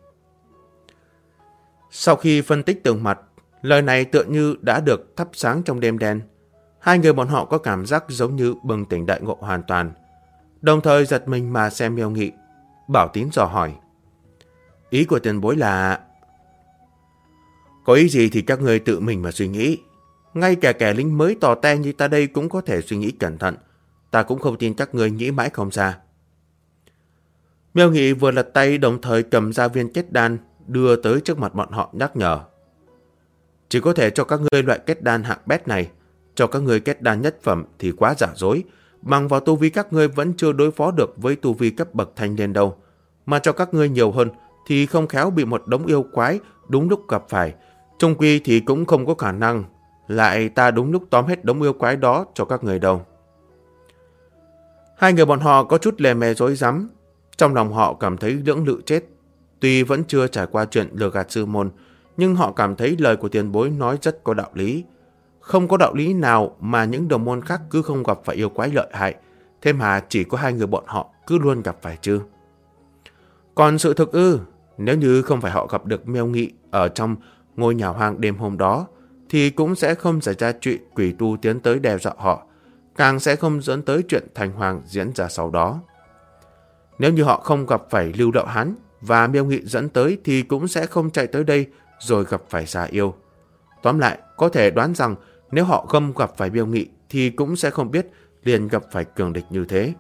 Sau khi phân tích từng mặt, lời này tựa như đã được thắp sáng trong đêm đen. Hai người bọn họ có cảm giác giống như bừng tỉnh đại ngộ hoàn toàn. Đồng thời giật mình mà xem Miêu Nghị. Bảo Tín dò hỏi. Ý của tiền bối là... Có ý gì thì các người tự mình mà suy nghĩ. Ngay cả kẻ lính mới tò te như ta đây cũng có thể suy nghĩ cẩn thận. Ta cũng không tin các người nghĩ mãi không ra. Miêu Nghị vừa lật tay đồng thời cầm ra viên kết đan đưa tới trước mặt bọn họ nhắc nhở. Chỉ có thể cho các ngươi loại kết đan hạng bét này. cho các ngươi kết đan nhất phẩm thì quá giả dối. Bằng vào tu vi các ngươi vẫn chưa đối phó được với tu vi cấp bậc thanh niên đâu. Mà cho các ngươi nhiều hơn thì không khéo bị một đống yêu quái đúng lúc gặp phải. Trung quy thì cũng không có khả năng lại ta đúng lúc tóm hết đống yêu quái đó cho các người đâu. Hai người bọn họ có chút lề mề rối rắm. Trong lòng họ cảm thấy lưỡng lự chết. Tuy vẫn chưa trải qua chuyện lừa gạt sư môn, nhưng họ cảm thấy lời của tiền bối nói rất có đạo lý. Không có đạo lý nào mà những đồng môn khác cứ không gặp phải yêu quái lợi hại, thế mà chỉ có hai người bọn họ cứ luôn gặp phải chứ. Còn sự thực nếu như không phải họ gặp được Miêu Nghị ở trong ngôi nhà hoang đêm hôm đó, thì cũng sẽ không xảy ra chuyện quỷ tu tiến tới đe dọa họ, càng sẽ không dẫn tới chuyện thành hoàng diễn ra sau đó. Nếu như họ không gặp phải Lưu Đạo Hán và Miêu Nghị dẫn tới thì cũng sẽ không chạy tới đây rồi gặp phải xà yêu. Tóm lại, có thể đoán rằng nếu họ không gặp phải Miêu Nghị thì cũng sẽ không biết liền gặp phải cường địch như thế.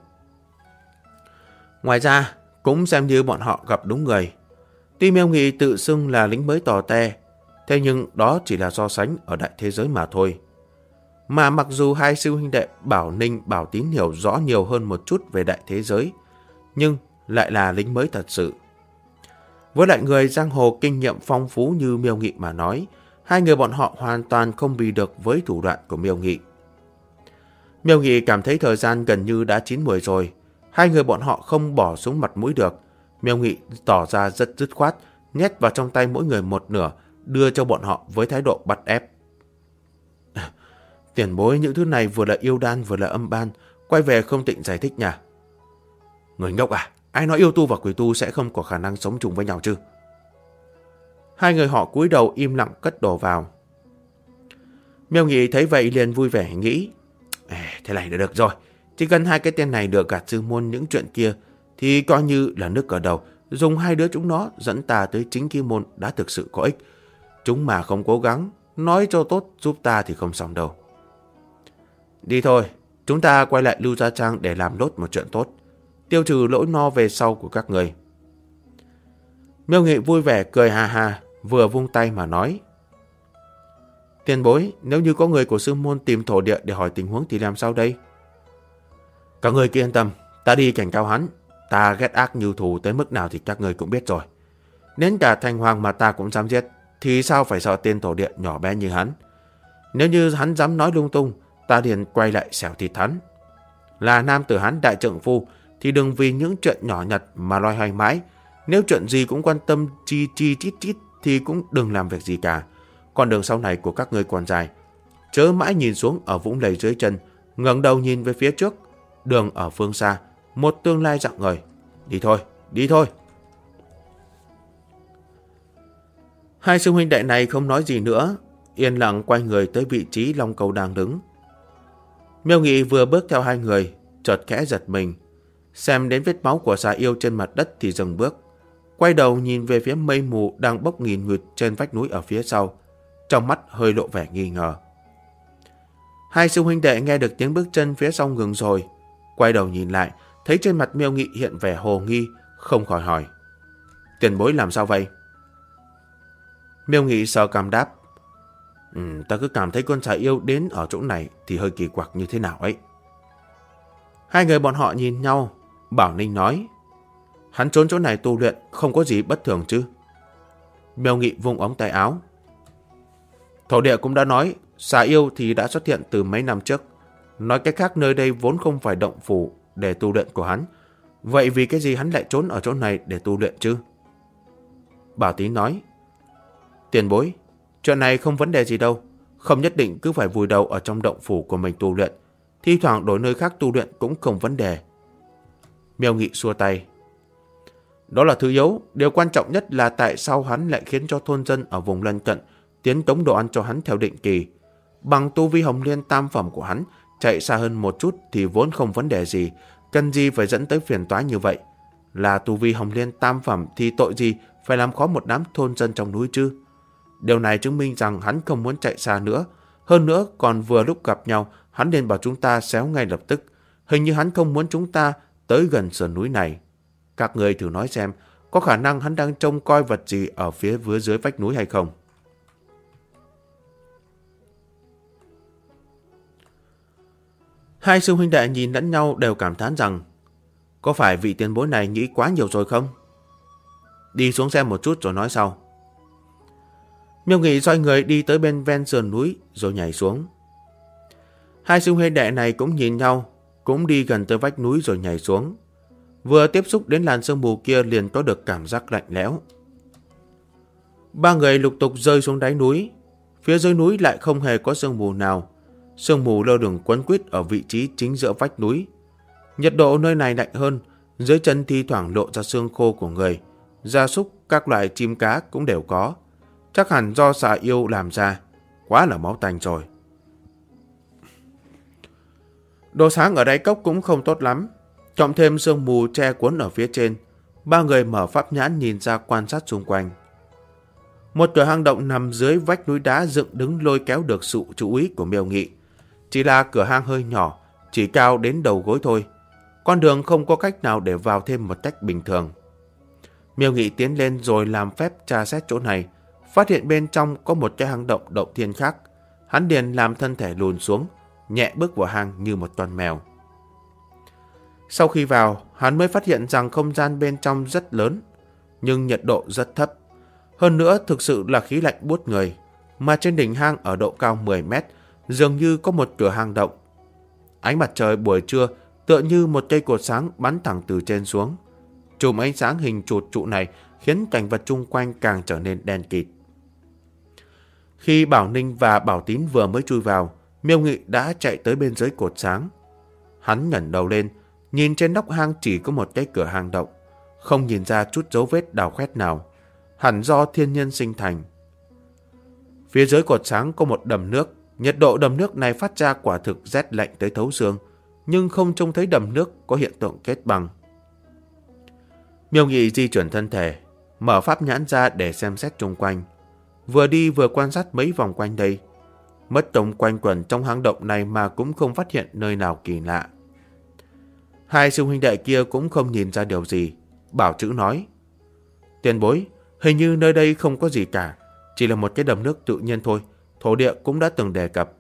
Ngoài ra, cũng xem như bọn họ gặp đúng người. Tuy Miêu Nghị tự xưng là lính mới tò te, thế nhưng đó chỉ là so sánh ở đại thế giới mà thôi. Mà mặc dù hai sư huynh đệ Bảo Ninh, Bảo Tín hiểu rõ nhiều hơn một chút về đại thế giới, nhưng lại là lính mới thật sự. Với lại người giang hồ kinh nghiệm phong phú như Miêu Nghị mà nói, hai người bọn họ hoàn toàn không bị được với thủ đoạn của Miêu Nghị. Miêu Nghị cảm thấy thời gian gần như đã chín muồi rồi, hai người bọn họ không bỏ xuống mặt mũi được. Miêu Nghị tỏ ra rất dứt khoát, nhét vào trong tay mỗi người một nửa, đưa cho bọn họ với thái độ bắt ép. Tiền bối, những thứ này vừa là yêu đan vừa là âm ban, quay về không tiện giải thích nhỉ? Người ngốc à? Ai nói yêu tu và quỷ tu sẽ không có khả năng sống chung với nhau chứ? Hai người họ cúi đầu im lặng cất đồ vào. Miêu Nghị thấy vậy liền vui vẻ nghĩ, thế này là được rồi. Chỉ cần hai cái tên này được gạt sư môn những chuyện kia thì coi như là nước cờ đầu. Dùng hai đứa chúng nó dẫn ta tới chính kim môn đã thực sự có ích. Chúng mà không cố gắng nói cho tốt giúp ta thì không xong đâu. Đi thôi, chúng ta quay lại Lưu Gia Trang để làm nốt một chuyện tốt, tiêu trừ lỗi no về sau của các người. Miêu Nghị vui vẻ cười ha ha, vừa vung tay mà nói. Tiền bối, nếu như có người của sư môn tìm thổ địa để hỏi tình huống thì làm sao đây? Các người cứ yên tâm, ta đi cảnh cáo hắn. Ta ghét ác như thù tới mức nào thì các người cũng biết rồi. Đến cả Thành Hoàng mà ta cũng dám giết, thì sao phải sợ tên thổ địa nhỏ bé như hắn? Nếu như hắn dám nói lung tung, ta liền quay lại xẻo thịt hắn. Là nam tử hắn đại trượng phu thì đừng vì những chuyện nhỏ nhặt mà loay hoay mãi. Nếu chuyện gì cũng quan tâm chi chít chít thì cũng đừng làm việc gì cả. Con đường sau này của các ngươi còn dài, chớ mãi nhìn xuống ở vũng lầy dưới chân, ngẩng đầu nhìn về phía trước, đường ở phương xa, một tương lai rạng ngời. Đi thôi, đi thôi. Hai sư huynh đệ này không nói gì nữa, yên lặng quay người tới vị trí Long Cầu đang đứng. Miêu Nghị vừa bước theo hai người, chợt khẽ giật mình, xem đến vết máu của xà yêu trên mặt đất thì dừng bước, quay đầu nhìn về phía mây mù đang bốc nghìn nghịt trên vách núi ở phía sau, trong mắt hơi lộ vẻ nghi ngờ. Hai sư huynh đệ nghe được tiếng bước chân phía sau ngừng rồi, quay đầu nhìn lại, thấy trên mặt Miêu Nghị hiện vẻ hồ nghi, không khỏi hỏi. Tiền bối làm sao vậy? Miêu Nghị sờ cằm đáp. Ta cứ cảm thấy con xà yêu đến ở chỗ này thì hơi kỳ quặc như thế nào ấy. Hai người bọn họ nhìn nhau, Bảo Ninh nói. Hắn trốn chỗ này tu luyện không có gì bất thường chứ? Miêu Nghị vung ống tay áo. Thổ địa cũng đã nói, xà yêu thì đã xuất hiện từ mấy năm trước. Nói cách khác nơi đây vốn không phải động phủ để tu luyện của hắn. Vậy vì cái gì hắn lại trốn ở chỗ này để tu luyện chứ? Bảo Tín nói. Tiền bối, chuyện này không vấn đề gì đâu. Không nhất định cứ phải vùi đầu ở trong động phủ của mình tu luyện. Thi thoảng đổi nơi khác tu luyện cũng không vấn đề. Miêu Nghị xua tay. Đó là thứ yếu. Điều quan trọng nhất là tại sao hắn lại khiến cho thôn dân ở vùng lân cận tiến cống đồ ăn cho hắn theo định kỳ. Bằng tu vi Hồng Liên tam phẩm của hắn, chạy xa hơn một chút thì vốn không vấn đề gì. Cần gì phải dẫn tới phiền toái như vậy? Là tu vi Hồng Liên tam phẩm thì tội gì phải làm khó một đám thôn dân trong núi chứ? Điều này chứng minh rằng hắn không muốn chạy xa nữa. Hơn nữa còn vừa lúc gặp nhau, hắn nên bảo chúng ta xéo ngay lập tức. Hình như hắn không muốn chúng ta tới gần sườn núi này. Các người thử nói xem, có khả năng hắn đang trông coi vật gì ở phía dưới vách núi hay không? Hai sư huynh đệ nhìn lẫn nhau đều cảm thán rằng có phải vị tiền bối này nghĩ quá nhiều rồi không? Đi xuống xem một chút rồi nói sau. Miêu Nghị xoay người đi tới bên ven sườn núi rồi nhảy xuống. Hai sư huynh đệ này cũng nhìn nhau, cũng đi gần tới vách núi rồi nhảy xuống. Vừa tiếp xúc đến làn sương mù kia liền có được cảm giác lạnh lẽo. Ba người lục tục rơi xuống đáy núi. Phía dưới núi lại không hề có sương mù nào. Sương mù lơ lửng quấn quýt ở vị trí chính giữa vách núi. Nhiệt độ nơi này lạnh hơn, dưới chân thi thoảng lộ ra xương khô của người. Gia súc, các loại chim cá cũng đều có. Chắc hẳn do xà yêu làm ra. Quá là máu tanh rồi. Độ sáng ở đáy cốc cũng không tốt lắm. Cộng thêm sương mù che cuốn ở phía trên. Ba người mở pháp nhãn nhìn ra quan sát xung quanh. Một cửa hang động nằm dưới vách núi đá dựng đứng lôi kéo được sự chú ý của Miêu Nghị. Chỉ là cửa hang hơi nhỏ, chỉ cao đến đầu gối thôi. Con đường không có cách nào để vào thêm một cách bình thường. Miêu Nghị tiến lên rồi làm phép tra xét chỗ này, phát hiện bên trong có một cái hang động động thiên khác. Hắn liền làm thân thể lùn xuống, nhẹ bước vào hang như một con mèo. Sau khi vào, hắn mới phát hiện rằng không gian bên trong rất lớn, nhưng nhiệt độ rất thấp. Hơn nữa thực sự là khí lạnh buốt người, mà trên đỉnh hang ở độ cao 10 mét dường như có một cửa hang động. Ánh mặt trời buổi trưa tựa như một cây cột sáng bắn thẳng từ trên xuống. Chùm ánh sáng hình chuột trụ này khiến cảnh vật chung quanh càng trở nên đen kịt. Khi Bảo Ninh và Bảo Tín vừa mới chui vào, Miêu Nghị đã chạy tới bên dưới cột sáng. Hắn ngẩng đầu lên, nhìn trên nóc hang chỉ có một cái cửa hang động, không nhìn ra chút dấu vết đào khoét nào, hẳn do thiên nhiên sinh thành. Phía dưới cột sáng có một đầm nước, nhiệt độ đầm nước này phát ra quả thực rét lạnh tới thấu xương, nhưng không trông thấy đầm nước có hiện tượng kết băng. Miêu Nghị di chuyển thân thể, mở pháp nhãn ra để xem xét xung quanh. Vừa đi vừa quan sát mấy vòng quanh đây. Mất tổng quanh quẩn trong hang động này mà cũng không phát hiện nơi nào kỳ lạ. Hai sư huynh đệ kia cũng không nhìn ra điều gì. Bảo Trữ nói: Tiền bối, hình như nơi đây không có gì cả, chỉ là một cái đầm nước tự nhiên thôi, thổ địa cũng đã từng đề cập.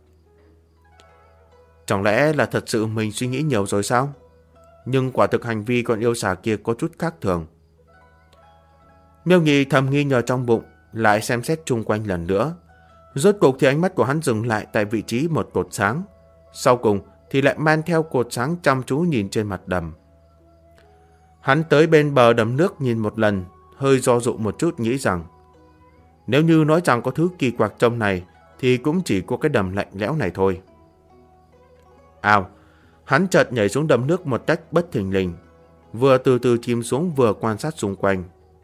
Chẳng lẽ là thật sự mình suy nghĩ nhiều rồi sao? Nhưng quả thực hành vi con yêu xà kia có chút khác thường. Miêu Nghị thầm nghi ngờ trong bụng, lại xem xét chung quanh lần nữa. Rốt cuộc thì ánh mắt của hắn dừng lại tại vị trí một cột sáng. Sau cùng thì lại mang theo cột sáng chăm chú nhìn trên mặt đầm. Hắn tới bên bờ đầm nước nhìn một lần, hơi do dự một chút nghĩ rằng nếu như nói rằng có thứ kỳ quặc trong này thì cũng chỉ có cái đầm lạnh lẽo này thôi. Ào, hắn chợt nhảy xuống đầm nước một cách bất thình lình, vừa từ từ chìm xuống vừa quan sát xung quanh.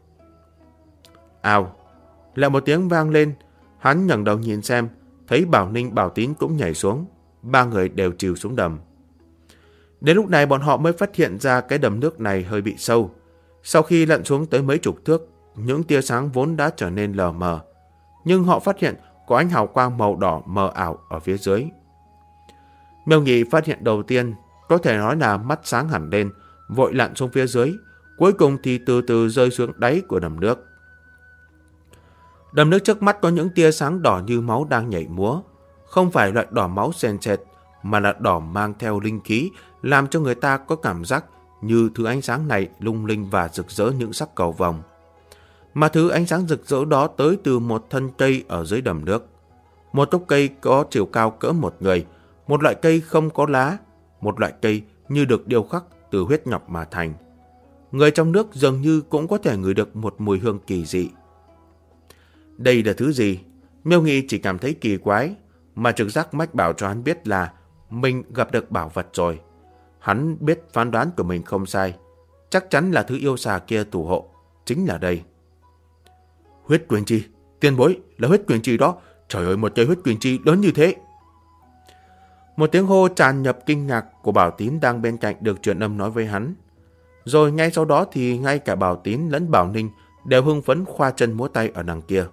Ào, lại một tiếng vang lên, hắn ngẩng đầu nhìn xem, thấy Bảo Ninh Bảo Tín cũng nhảy xuống, ba người đều chìm xuống đầm. Đến lúc này bọn họ mới phát hiện ra cái đầm nước này hơi bị sâu. Sau khi lặn xuống tới mấy chục thước, những tia sáng vốn đã trở nên lờ mờ, nhưng họ phát hiện có ánh hào quang màu đỏ mờ ảo ở phía dưới. Miêu Nghị phát hiện đầu tiên, có thể nói là mắt sáng hẳn lên, vội lặn xuống phía dưới, cuối cùng thì từ từ rơi xuống đáy của đầm nước. Đầm nước trước mắt có những tia sáng đỏ như máu đang nhảy múa, không phải loại đỏ máu sền sệt, mà là đỏ mang theo linh khí, làm cho người ta có cảm giác như thứ ánh sáng này lung linh và rực rỡ những sắc cầu vồng. Mà thứ ánh sáng rực rỡ đó tới từ một thân cây ở dưới đầm nước. Một gốc cây có chiều cao cỡ một người, một loại cây không có lá, một loại cây như được điêu khắc từ huyết ngọc mà thành. Người trong nước dường như cũng có thể ngửi được một mùi hương kỳ dị. Đây là thứ gì? Miêu Nghị chỉ cảm thấy kỳ quái, mà trực giác mách bảo cho hắn biết là mình gặp được bảo vật rồi. Hắn biết phán đoán của mình không sai, chắc chắn là thứ yêu xà kia thủ hộ, chính là đây. Huyết quyền chi, tiền bối, là huyết quyền chi đó, trời ơi, một cây huyết quyền chi lớn như thế. Một tiếng hô tràn nhập kinh ngạc của Bảo Tín đang bên cạnh được truyền âm nói với hắn. Rồi ngay sau đó thì ngay cả Bảo Tín lẫn Bảo Ninh đều hưng phấn khoa chân múa tay ở đằng kia.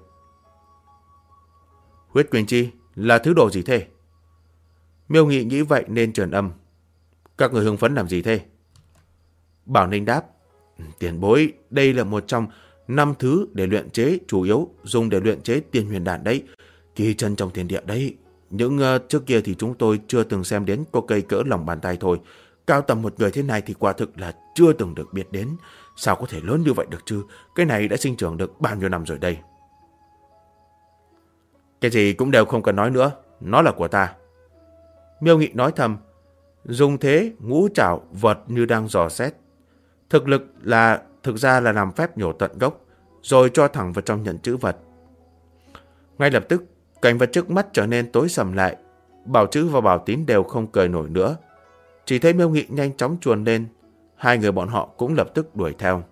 Huyết quyền chi là thứ đồ gì thế? Miêu Nghị nghĩ vậy nên truyền âm. Các người hưng phấn làm gì thế? Bảo Ninh đáp. Tiền bối, đây là một trong 5 thứ để luyện chế chủ yếu, dùng để luyện chế Tiên Huyền Đản đấy. Kỳ chân trong thiên địa đấy. những trước kia thì chúng tôi chưa từng xem đến có cây cỡ lòng bàn tay thôi. Cao tầm một người thế này thì quả thực là chưa từng được biết đến. Sao có thể lớn như vậy được chứ? Cái này đã sinh trưởng được bao nhiêu năm rồi đây? Cái gì cũng đều không cần nói nữa. Nó là của ta. Miêu Nghị nói thầm, dùng thế ngũ trảo vật như đang dò xét. Thực ra là làm phép nhổ tận gốc, rồi cho thẳng vào trong nhận chữ vật. Ngay lập tức, cảnh vật trước mắt trở nên tối sầm lại. Bảo Trữ và Bảo Tín đều không cười nổi nữa. Chỉ thấy Miêu Nghị nhanh chóng chuồn lên. Hai người bọn họ cũng lập tức đuổi theo.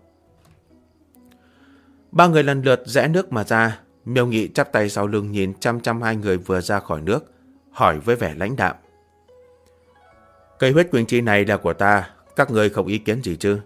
Ba người lần lượt rẽ nước mà ra. Miêu Nghị chắp tay sau lưng nhìn chăm chăm hai người vừa ra khỏi nước, hỏi với vẻ lãnh đạm. Cây huyết quỳnh chi này là của ta, các người không ý kiến gì chứ?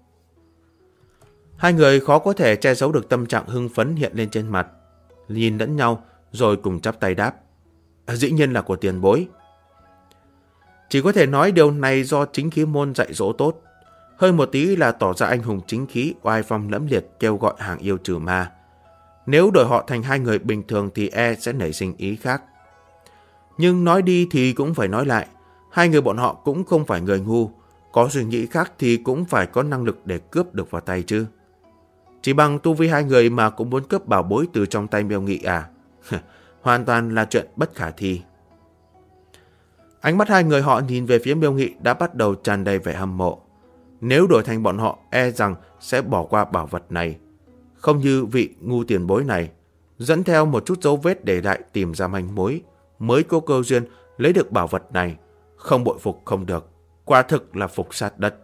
Hai người khó có thể che giấu được tâm trạng hưng phấn hiện lên trên mặt. Nhìn lẫn nhau rồi cùng chắp tay đáp. Dĩ nhiên là của tiền bối. Chỉ có thể nói điều này do chính khí môn dạy dỗ tốt. Hơi một tí là tỏ ra anh hùng chính khí, oai phong lẫm liệt kêu gọi hàng yêu trừ ma. Nếu đổi họ thành hai người bình thường thì sẽ nảy sinh ý khác. Nhưng nói đi thì cũng phải nói lại. Hai người bọn họ cũng không phải người ngu. Có suy nghĩ khác thì cũng phải có năng lực để cướp được vào tay chứ. Chỉ bằng tu vi hai người mà cũng muốn cướp bảo bối từ trong tay Miêu Nghị à? Hoàn toàn là chuyện bất khả thi. Ánh mắt hai người họ nhìn về phía Miêu Nghị đã bắt đầu tràn đầy vẻ hâm mộ. Nếu đổi thành bọn họ rằng sẽ bỏ qua bảo vật này. Không như vị ngu tiền bối này, dẫn theo một chút dấu vết để lại tìm ra manh mối, mới có cơ duyên lấy được bảo vật này. Không bội phục không được, quả thực là phục sát đất.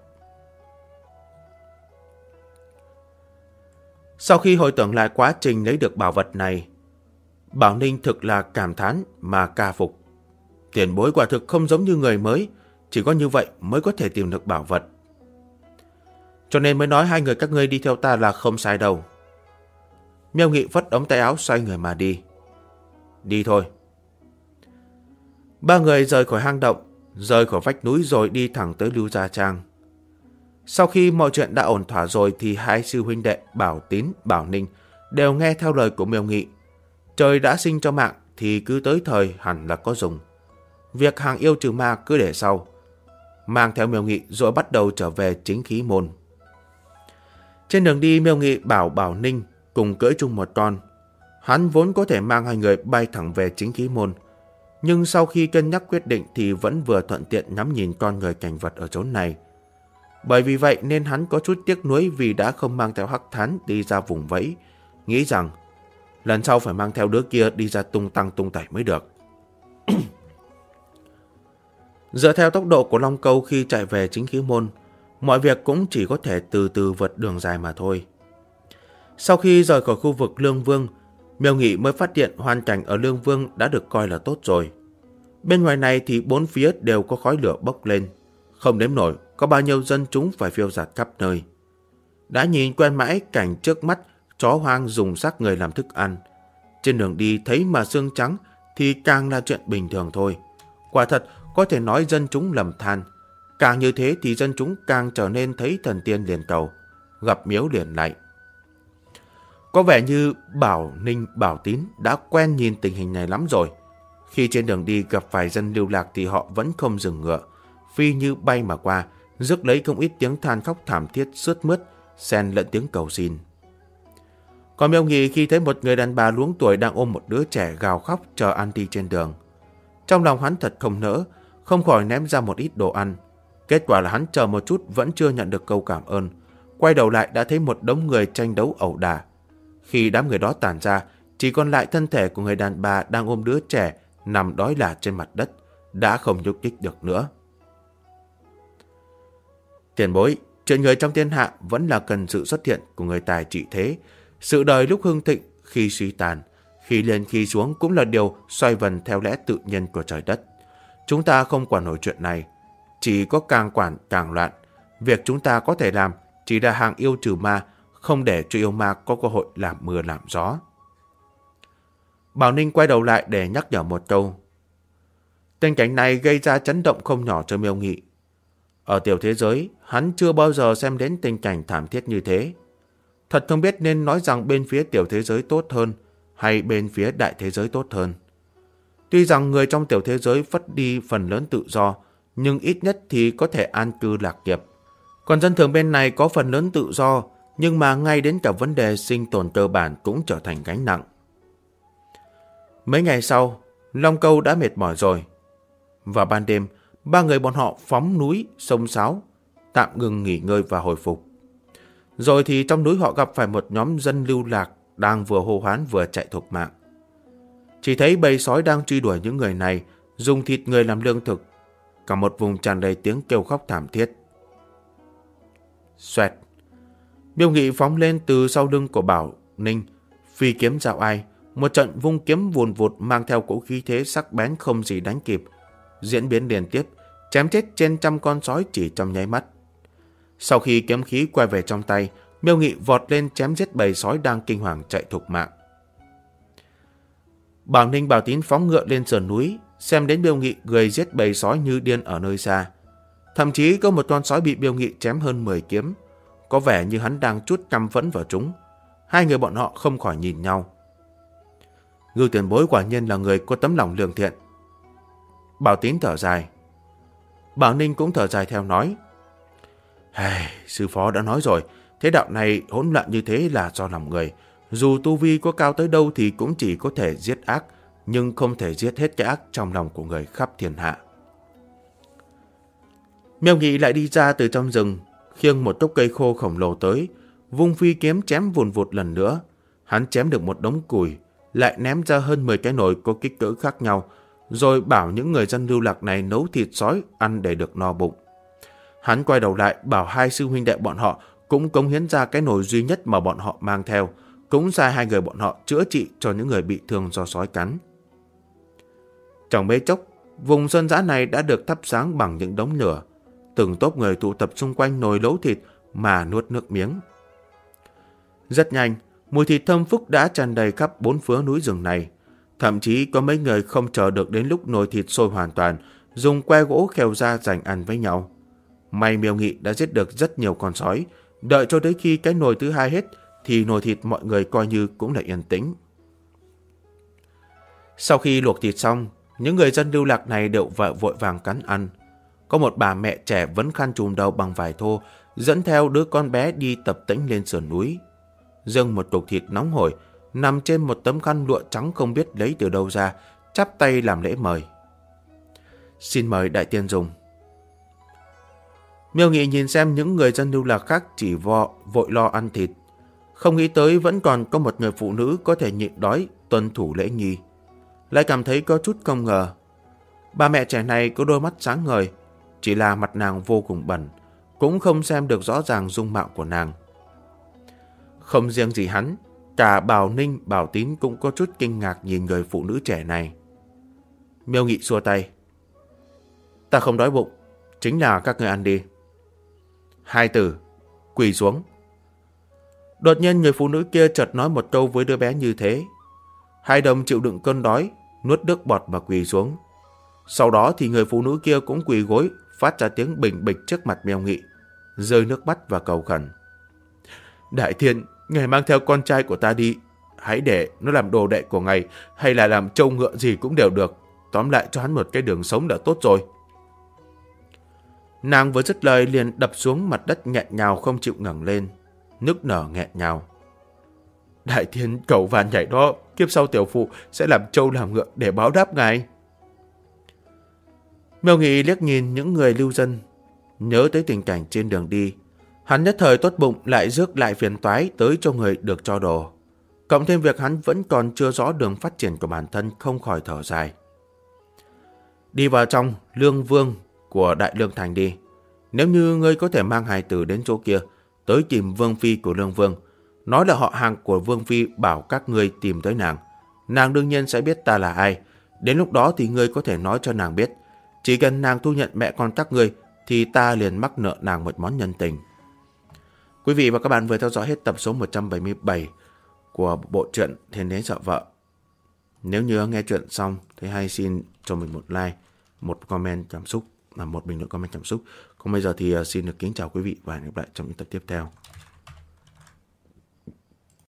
Sau khi hồi tưởng lại quá trình lấy được bảo vật này, Bảo Ninh thực là cảm thán mà ca phục. Tiền bối quả thực không giống như người mới, chỉ có như vậy mới có thể tìm được bảo vật. Cho nên mới nói hai người các ngươi đi theo ta là không sai đâu. Miêu Nghị phất ống tay áo xoay người mà đi. Đi thôi. Ba người rời khỏi hang động, rời khỏi vách núi rồi đi thẳng tới Lưu Gia Trang. Sau khi mọi chuyện đã ổn thỏa rồi thì hai sư huynh đệ Bảo Tín, Bảo Ninh đều nghe theo lời của Miêu Nghị. Trời đã sinh cho mạng thì cứ tới thời hẳn là có dùng. Việc hàng yêu trừ ma cứ để sau. Mang theo Miêu Nghị rồi bắt đầu trở về chính khí môn. Trên đường đi Miêu Nghị bảo Bảo Ninh cùng cưỡi chung một con. Hắn vốn có thể mang hai người bay thẳng về chính khí môn. Nhưng sau khi cân nhắc quyết định thì vẫn vừa thuận tiện ngắm nhìn con người cảnh vật ở chốn này. Bởi vì vậy nên hắn có chút tiếc nuối vì đã không mang theo Hắc Thán đi ra vùng vẫy. Nghĩ rằng lần sau phải mang theo đứa kia đi ra tung tăng tung tẩy mới được. Dựa theo tốc độ của Long Câu khi chạy về chính khí môn, mọi việc cũng chỉ có thể từ từ vượt đường dài mà thôi. Sau khi rời khỏi khu vực Lương Vương, Miêu Nghị mới phát hiện hoàn cảnh ở Lương Vương đã được coi là tốt rồi. Bên ngoài này thì bốn phía đều có khói lửa bốc lên. Không đếm nổi có bao nhiêu dân chúng phải phiêu dạt khắp nơi. Đã nhìn quen mãi cảnh trước mắt chó hoang dùng xác người làm thức ăn. Trên đường đi thấy mà xương trắng thì càng là chuyện bình thường thôi. Quả thật có thể nói dân chúng lầm than. Càng như thế thì dân chúng càng trở nên thấy thần tiên liền cầu, gặp miếu liền lạy. Có vẻ như Bảo Ninh, Bảo Tín đã quen nhìn tình hình này lắm rồi. Khi trên đường đi gặp phải dân lưu lạc thì họ vẫn không dừng ngựa, phi như bay mà qua, rước lấy không ít tiếng than khóc thảm thiết sướt mướt, xen lẫn tiếng cầu xin. Còn Miêu Nghị khi thấy một người đàn bà luống tuổi đang ôm một đứa trẻ gào khóc chờ ăn đi trên đường. Trong lòng hắn thật không nỡ, không khỏi ném ra một ít đồ ăn. Kết quả là hắn chờ một chút vẫn chưa nhận được câu cảm ơn. Quay đầu lại đã thấy một đống người tranh đấu ẩu đả. Khi đám người đó tản ra, chỉ còn lại thân thể của người đàn bà đang ôm đứa trẻ nằm đói lả trên mặt đất, đã không nhúc nhích được nữa. Tiền bối, chuyện người trong thiên hạ vẫn là cần sự xuất hiện của người tài trị thế. Sự đời lúc hưng thịnh, khi suy tàn, khi lên khi xuống cũng là điều xoay vần theo lẽ tự nhiên của trời đất. Chúng ta không quản nổi chuyện này, chỉ có càng quản càng loạn. Việc chúng ta có thể làm chỉ là hàng yêu trừ ma, không để cho yêu ma có cơ hội làm mưa làm gió. Bảo Ninh quay đầu lại để nhắc nhở một câu. Tình cảnh này gây ra chấn động không nhỏ cho Miêu Nghị. Ở tiểu thế giới, hắn chưa bao giờ xem đến tình cảnh thảm thiết như thế. Thật không biết nên nói rằng bên phía tiểu thế giới tốt hơn hay bên phía đại thế giới tốt hơn. Tuy rằng người trong tiểu thế giới mất đi phần lớn tự do, nhưng ít nhất thì có thể an cư lạc nghiệp. Còn dân thường bên này có phần lớn tự do, nhưng mà ngay đến cả vấn đề sinh tồn cơ bản cũng trở thành gánh nặng. Mấy ngày sau, Long Câu đã mệt mỏi rồi. Vào ban đêm, ba người bọn họ phóng núi, sông Sáo, tạm ngừng nghỉ ngơi và hồi phục. Rồi thì trong núi họ gặp phải một nhóm dân lưu lạc đang vừa hô hoán vừa chạy thục mạng. Chỉ thấy bầy sói đang truy đuổi những người này, dùng thịt người làm lương thực. Cả một vùng tràn đầy tiếng kêu khóc thảm thiết. Xoẹt. Miêu Nghị phóng lên từ sau lưng của Bảo Ninh, phi kiếm dạo ai, một trận vung kiếm vùn vụt mang theo cỗ khí thế sắc bén không gì đánh kịp, diễn biến liên tiếp, chém chết trên trăm con sói chỉ trong nháy mắt. Sau khi kiếm khí quay về trong tay, Miêu Nghị vọt lên chém giết bầy sói đang kinh hoàng chạy thục mạng. Bảo Ninh Bảo Tín phóng ngựa lên sườn núi, xem đến Miêu Nghị người giết bầy sói như điên ở nơi xa. Thậm chí có một con sói bị Miêu Nghị chém hơn 10 kiếm, có vẻ như hắn đang trút căm phẫn vào chúng. Hai người bọn họ không khỏi nhìn nhau. Ngưu tiền bối quả nhiên là người có tấm lòng lương thiện. Bảo Tín thở dài. Bảo Ninh cũng thở dài theo nói. Sư phó đã nói rồi, thế đạo này hỗn loạn như thế là do lòng người. Dù tu vi có cao tới đâu thì cũng chỉ có thể giết ác, nhưng không thể giết hết cái ác trong lòng của người khắp thiên hạ. Miêu Nghị lại đi ra từ trong rừng, khiêng một gốc cây khô khổng lồ tới, vung phi kiếm chém vùn vụt lần nữa. Hắn chém được một đống củi, lại ném ra hơn 10 cái nồi có kích cỡ khác nhau, rồi bảo những người dân lưu lạc này nấu thịt sói ăn để được no bụng. Hắn quay đầu lại bảo hai sư huynh đệ bọn họ cũng cống hiến ra cái nồi duy nhất mà bọn họ mang theo, cũng sai hai người bọn họ chữa trị cho những người bị thương do sói cắn. Trong mấy chốc, vùng sơn dã này đã được thắp sáng bằng những đống lửa. Từng tốp người tụ tập xung quanh nồi nấu thịt mà nuốt nước miếng. Rất nhanh, mùi thịt thơm phức đã tràn đầy khắp bốn phía núi rừng này. Thậm chí có mấy người không chờ được đến lúc nồi thịt sôi hoàn toàn, dùng que gỗ khèo ra giành ăn với nhau. May Miêu Nghị đã giết được rất nhiều con sói. Đợi cho đến khi cái nồi thứ hai hết thì nồi thịt mọi người coi như cũng là yên tĩnh. Sau khi luộc thịt xong, những người dân lưu lạc này đều vội vàng cắn ăn. Có một bà mẹ trẻ vẫn khăn trùm đầu bằng vải thô, dẫn theo đứa con bé đi tập tễnh lên sườn núi. Dâng một cục thịt nóng hổi, nằm trên một tấm khăn lụa trắng không biết lấy từ đâu ra, chắp tay làm lễ mời. Xin mời đại tiên dùng. Miêu Nghị nhìn xem những người dân lưu lạc khác chỉ vội lo ăn thịt. Không nghĩ tới vẫn còn có một người phụ nữ có thể nhịn đói, tuân thủ lễ nghi. Lại cảm thấy có chút không ngờ. Bà mẹ trẻ này có đôi mắt sáng ngời, chỉ là mặt nàng vô cùng bẩn, cũng không xem được rõ ràng dung mạo của nàng. Không riêng gì hắn, cả Bảo Ninh, Bảo Tín cũng có chút kinh ngạc nhìn người phụ nữ trẻ này. Miêu Nghị xua tay. Ta không đói bụng, chính là các người ăn đi. Hai từ, quỳ xuống. Đột nhiên người phụ nữ kia chợt nói một câu với đứa bé như thế. Hai đồng chịu đựng cơn đói, nuốt nước bọt mà quỳ xuống. Sau đó thì người phụ nữ kia cũng quỳ gối, phát ra tiếng bình bịch trước mặt Miêu Nghị, rơi nước mắt và cầu khẩn. Đại thiên, ngài mang theo con trai của ta đi. Hãy để nó làm đồ đệ của ngài, hay là làm trâu ngựa gì cũng đều được. Tóm lại cho hắn một cái đường sống đã tốt rồi. Nàng vừa dứt lời liền đập xuống mặt đất nghẹn ngào không chịu ngẩng lên, nức nở nghẹn ngào. Đại thiên cầu van nhảy đó, kiếp sau tiểu phụ sẽ làm trâu làm ngựa để báo đáp ngài. Miêu Nghị liếc nhìn những người lưu dân, nhớ tới tình cảnh trên đường đi. Hắn nhất thời tốt bụng lại rước lại phiền toái tới cho người được cho đồ. Cộng thêm việc hắn vẫn còn chưa rõ đường phát triển của bản thân, không khỏi thở dài. Đi vào trong Lương Vương của Đại Lương Thành đi. Nếu như ngươi có thể mang hài tử đến chỗ kia, tới tìm Vương Phi của Lương Vương, nói là họ hàng của Vương Phi bảo các ngươi tìm tới nàng. Nàng đương nhiên sẽ biết ta là ai. Đến lúc đó thì ngươi có thể nói cho nàng biết. Chỉ cần nàng thu nhận mẹ con các ngươi thì ta liền mắc nợ nàng một món nhân tình. Quý vị và các bạn vừa theo dõi hết tập số 177 của bộ truyện Thiên Đế Sợ Vợ. Nếu như nghe chuyện xong thì hãy xin cho mình một like, một comment cảm xúc, một bình luận comment cảm xúc. Còn bây giờ thì xin được kính chào quý vị và hẹn gặp lại trong những tập tiếp theo.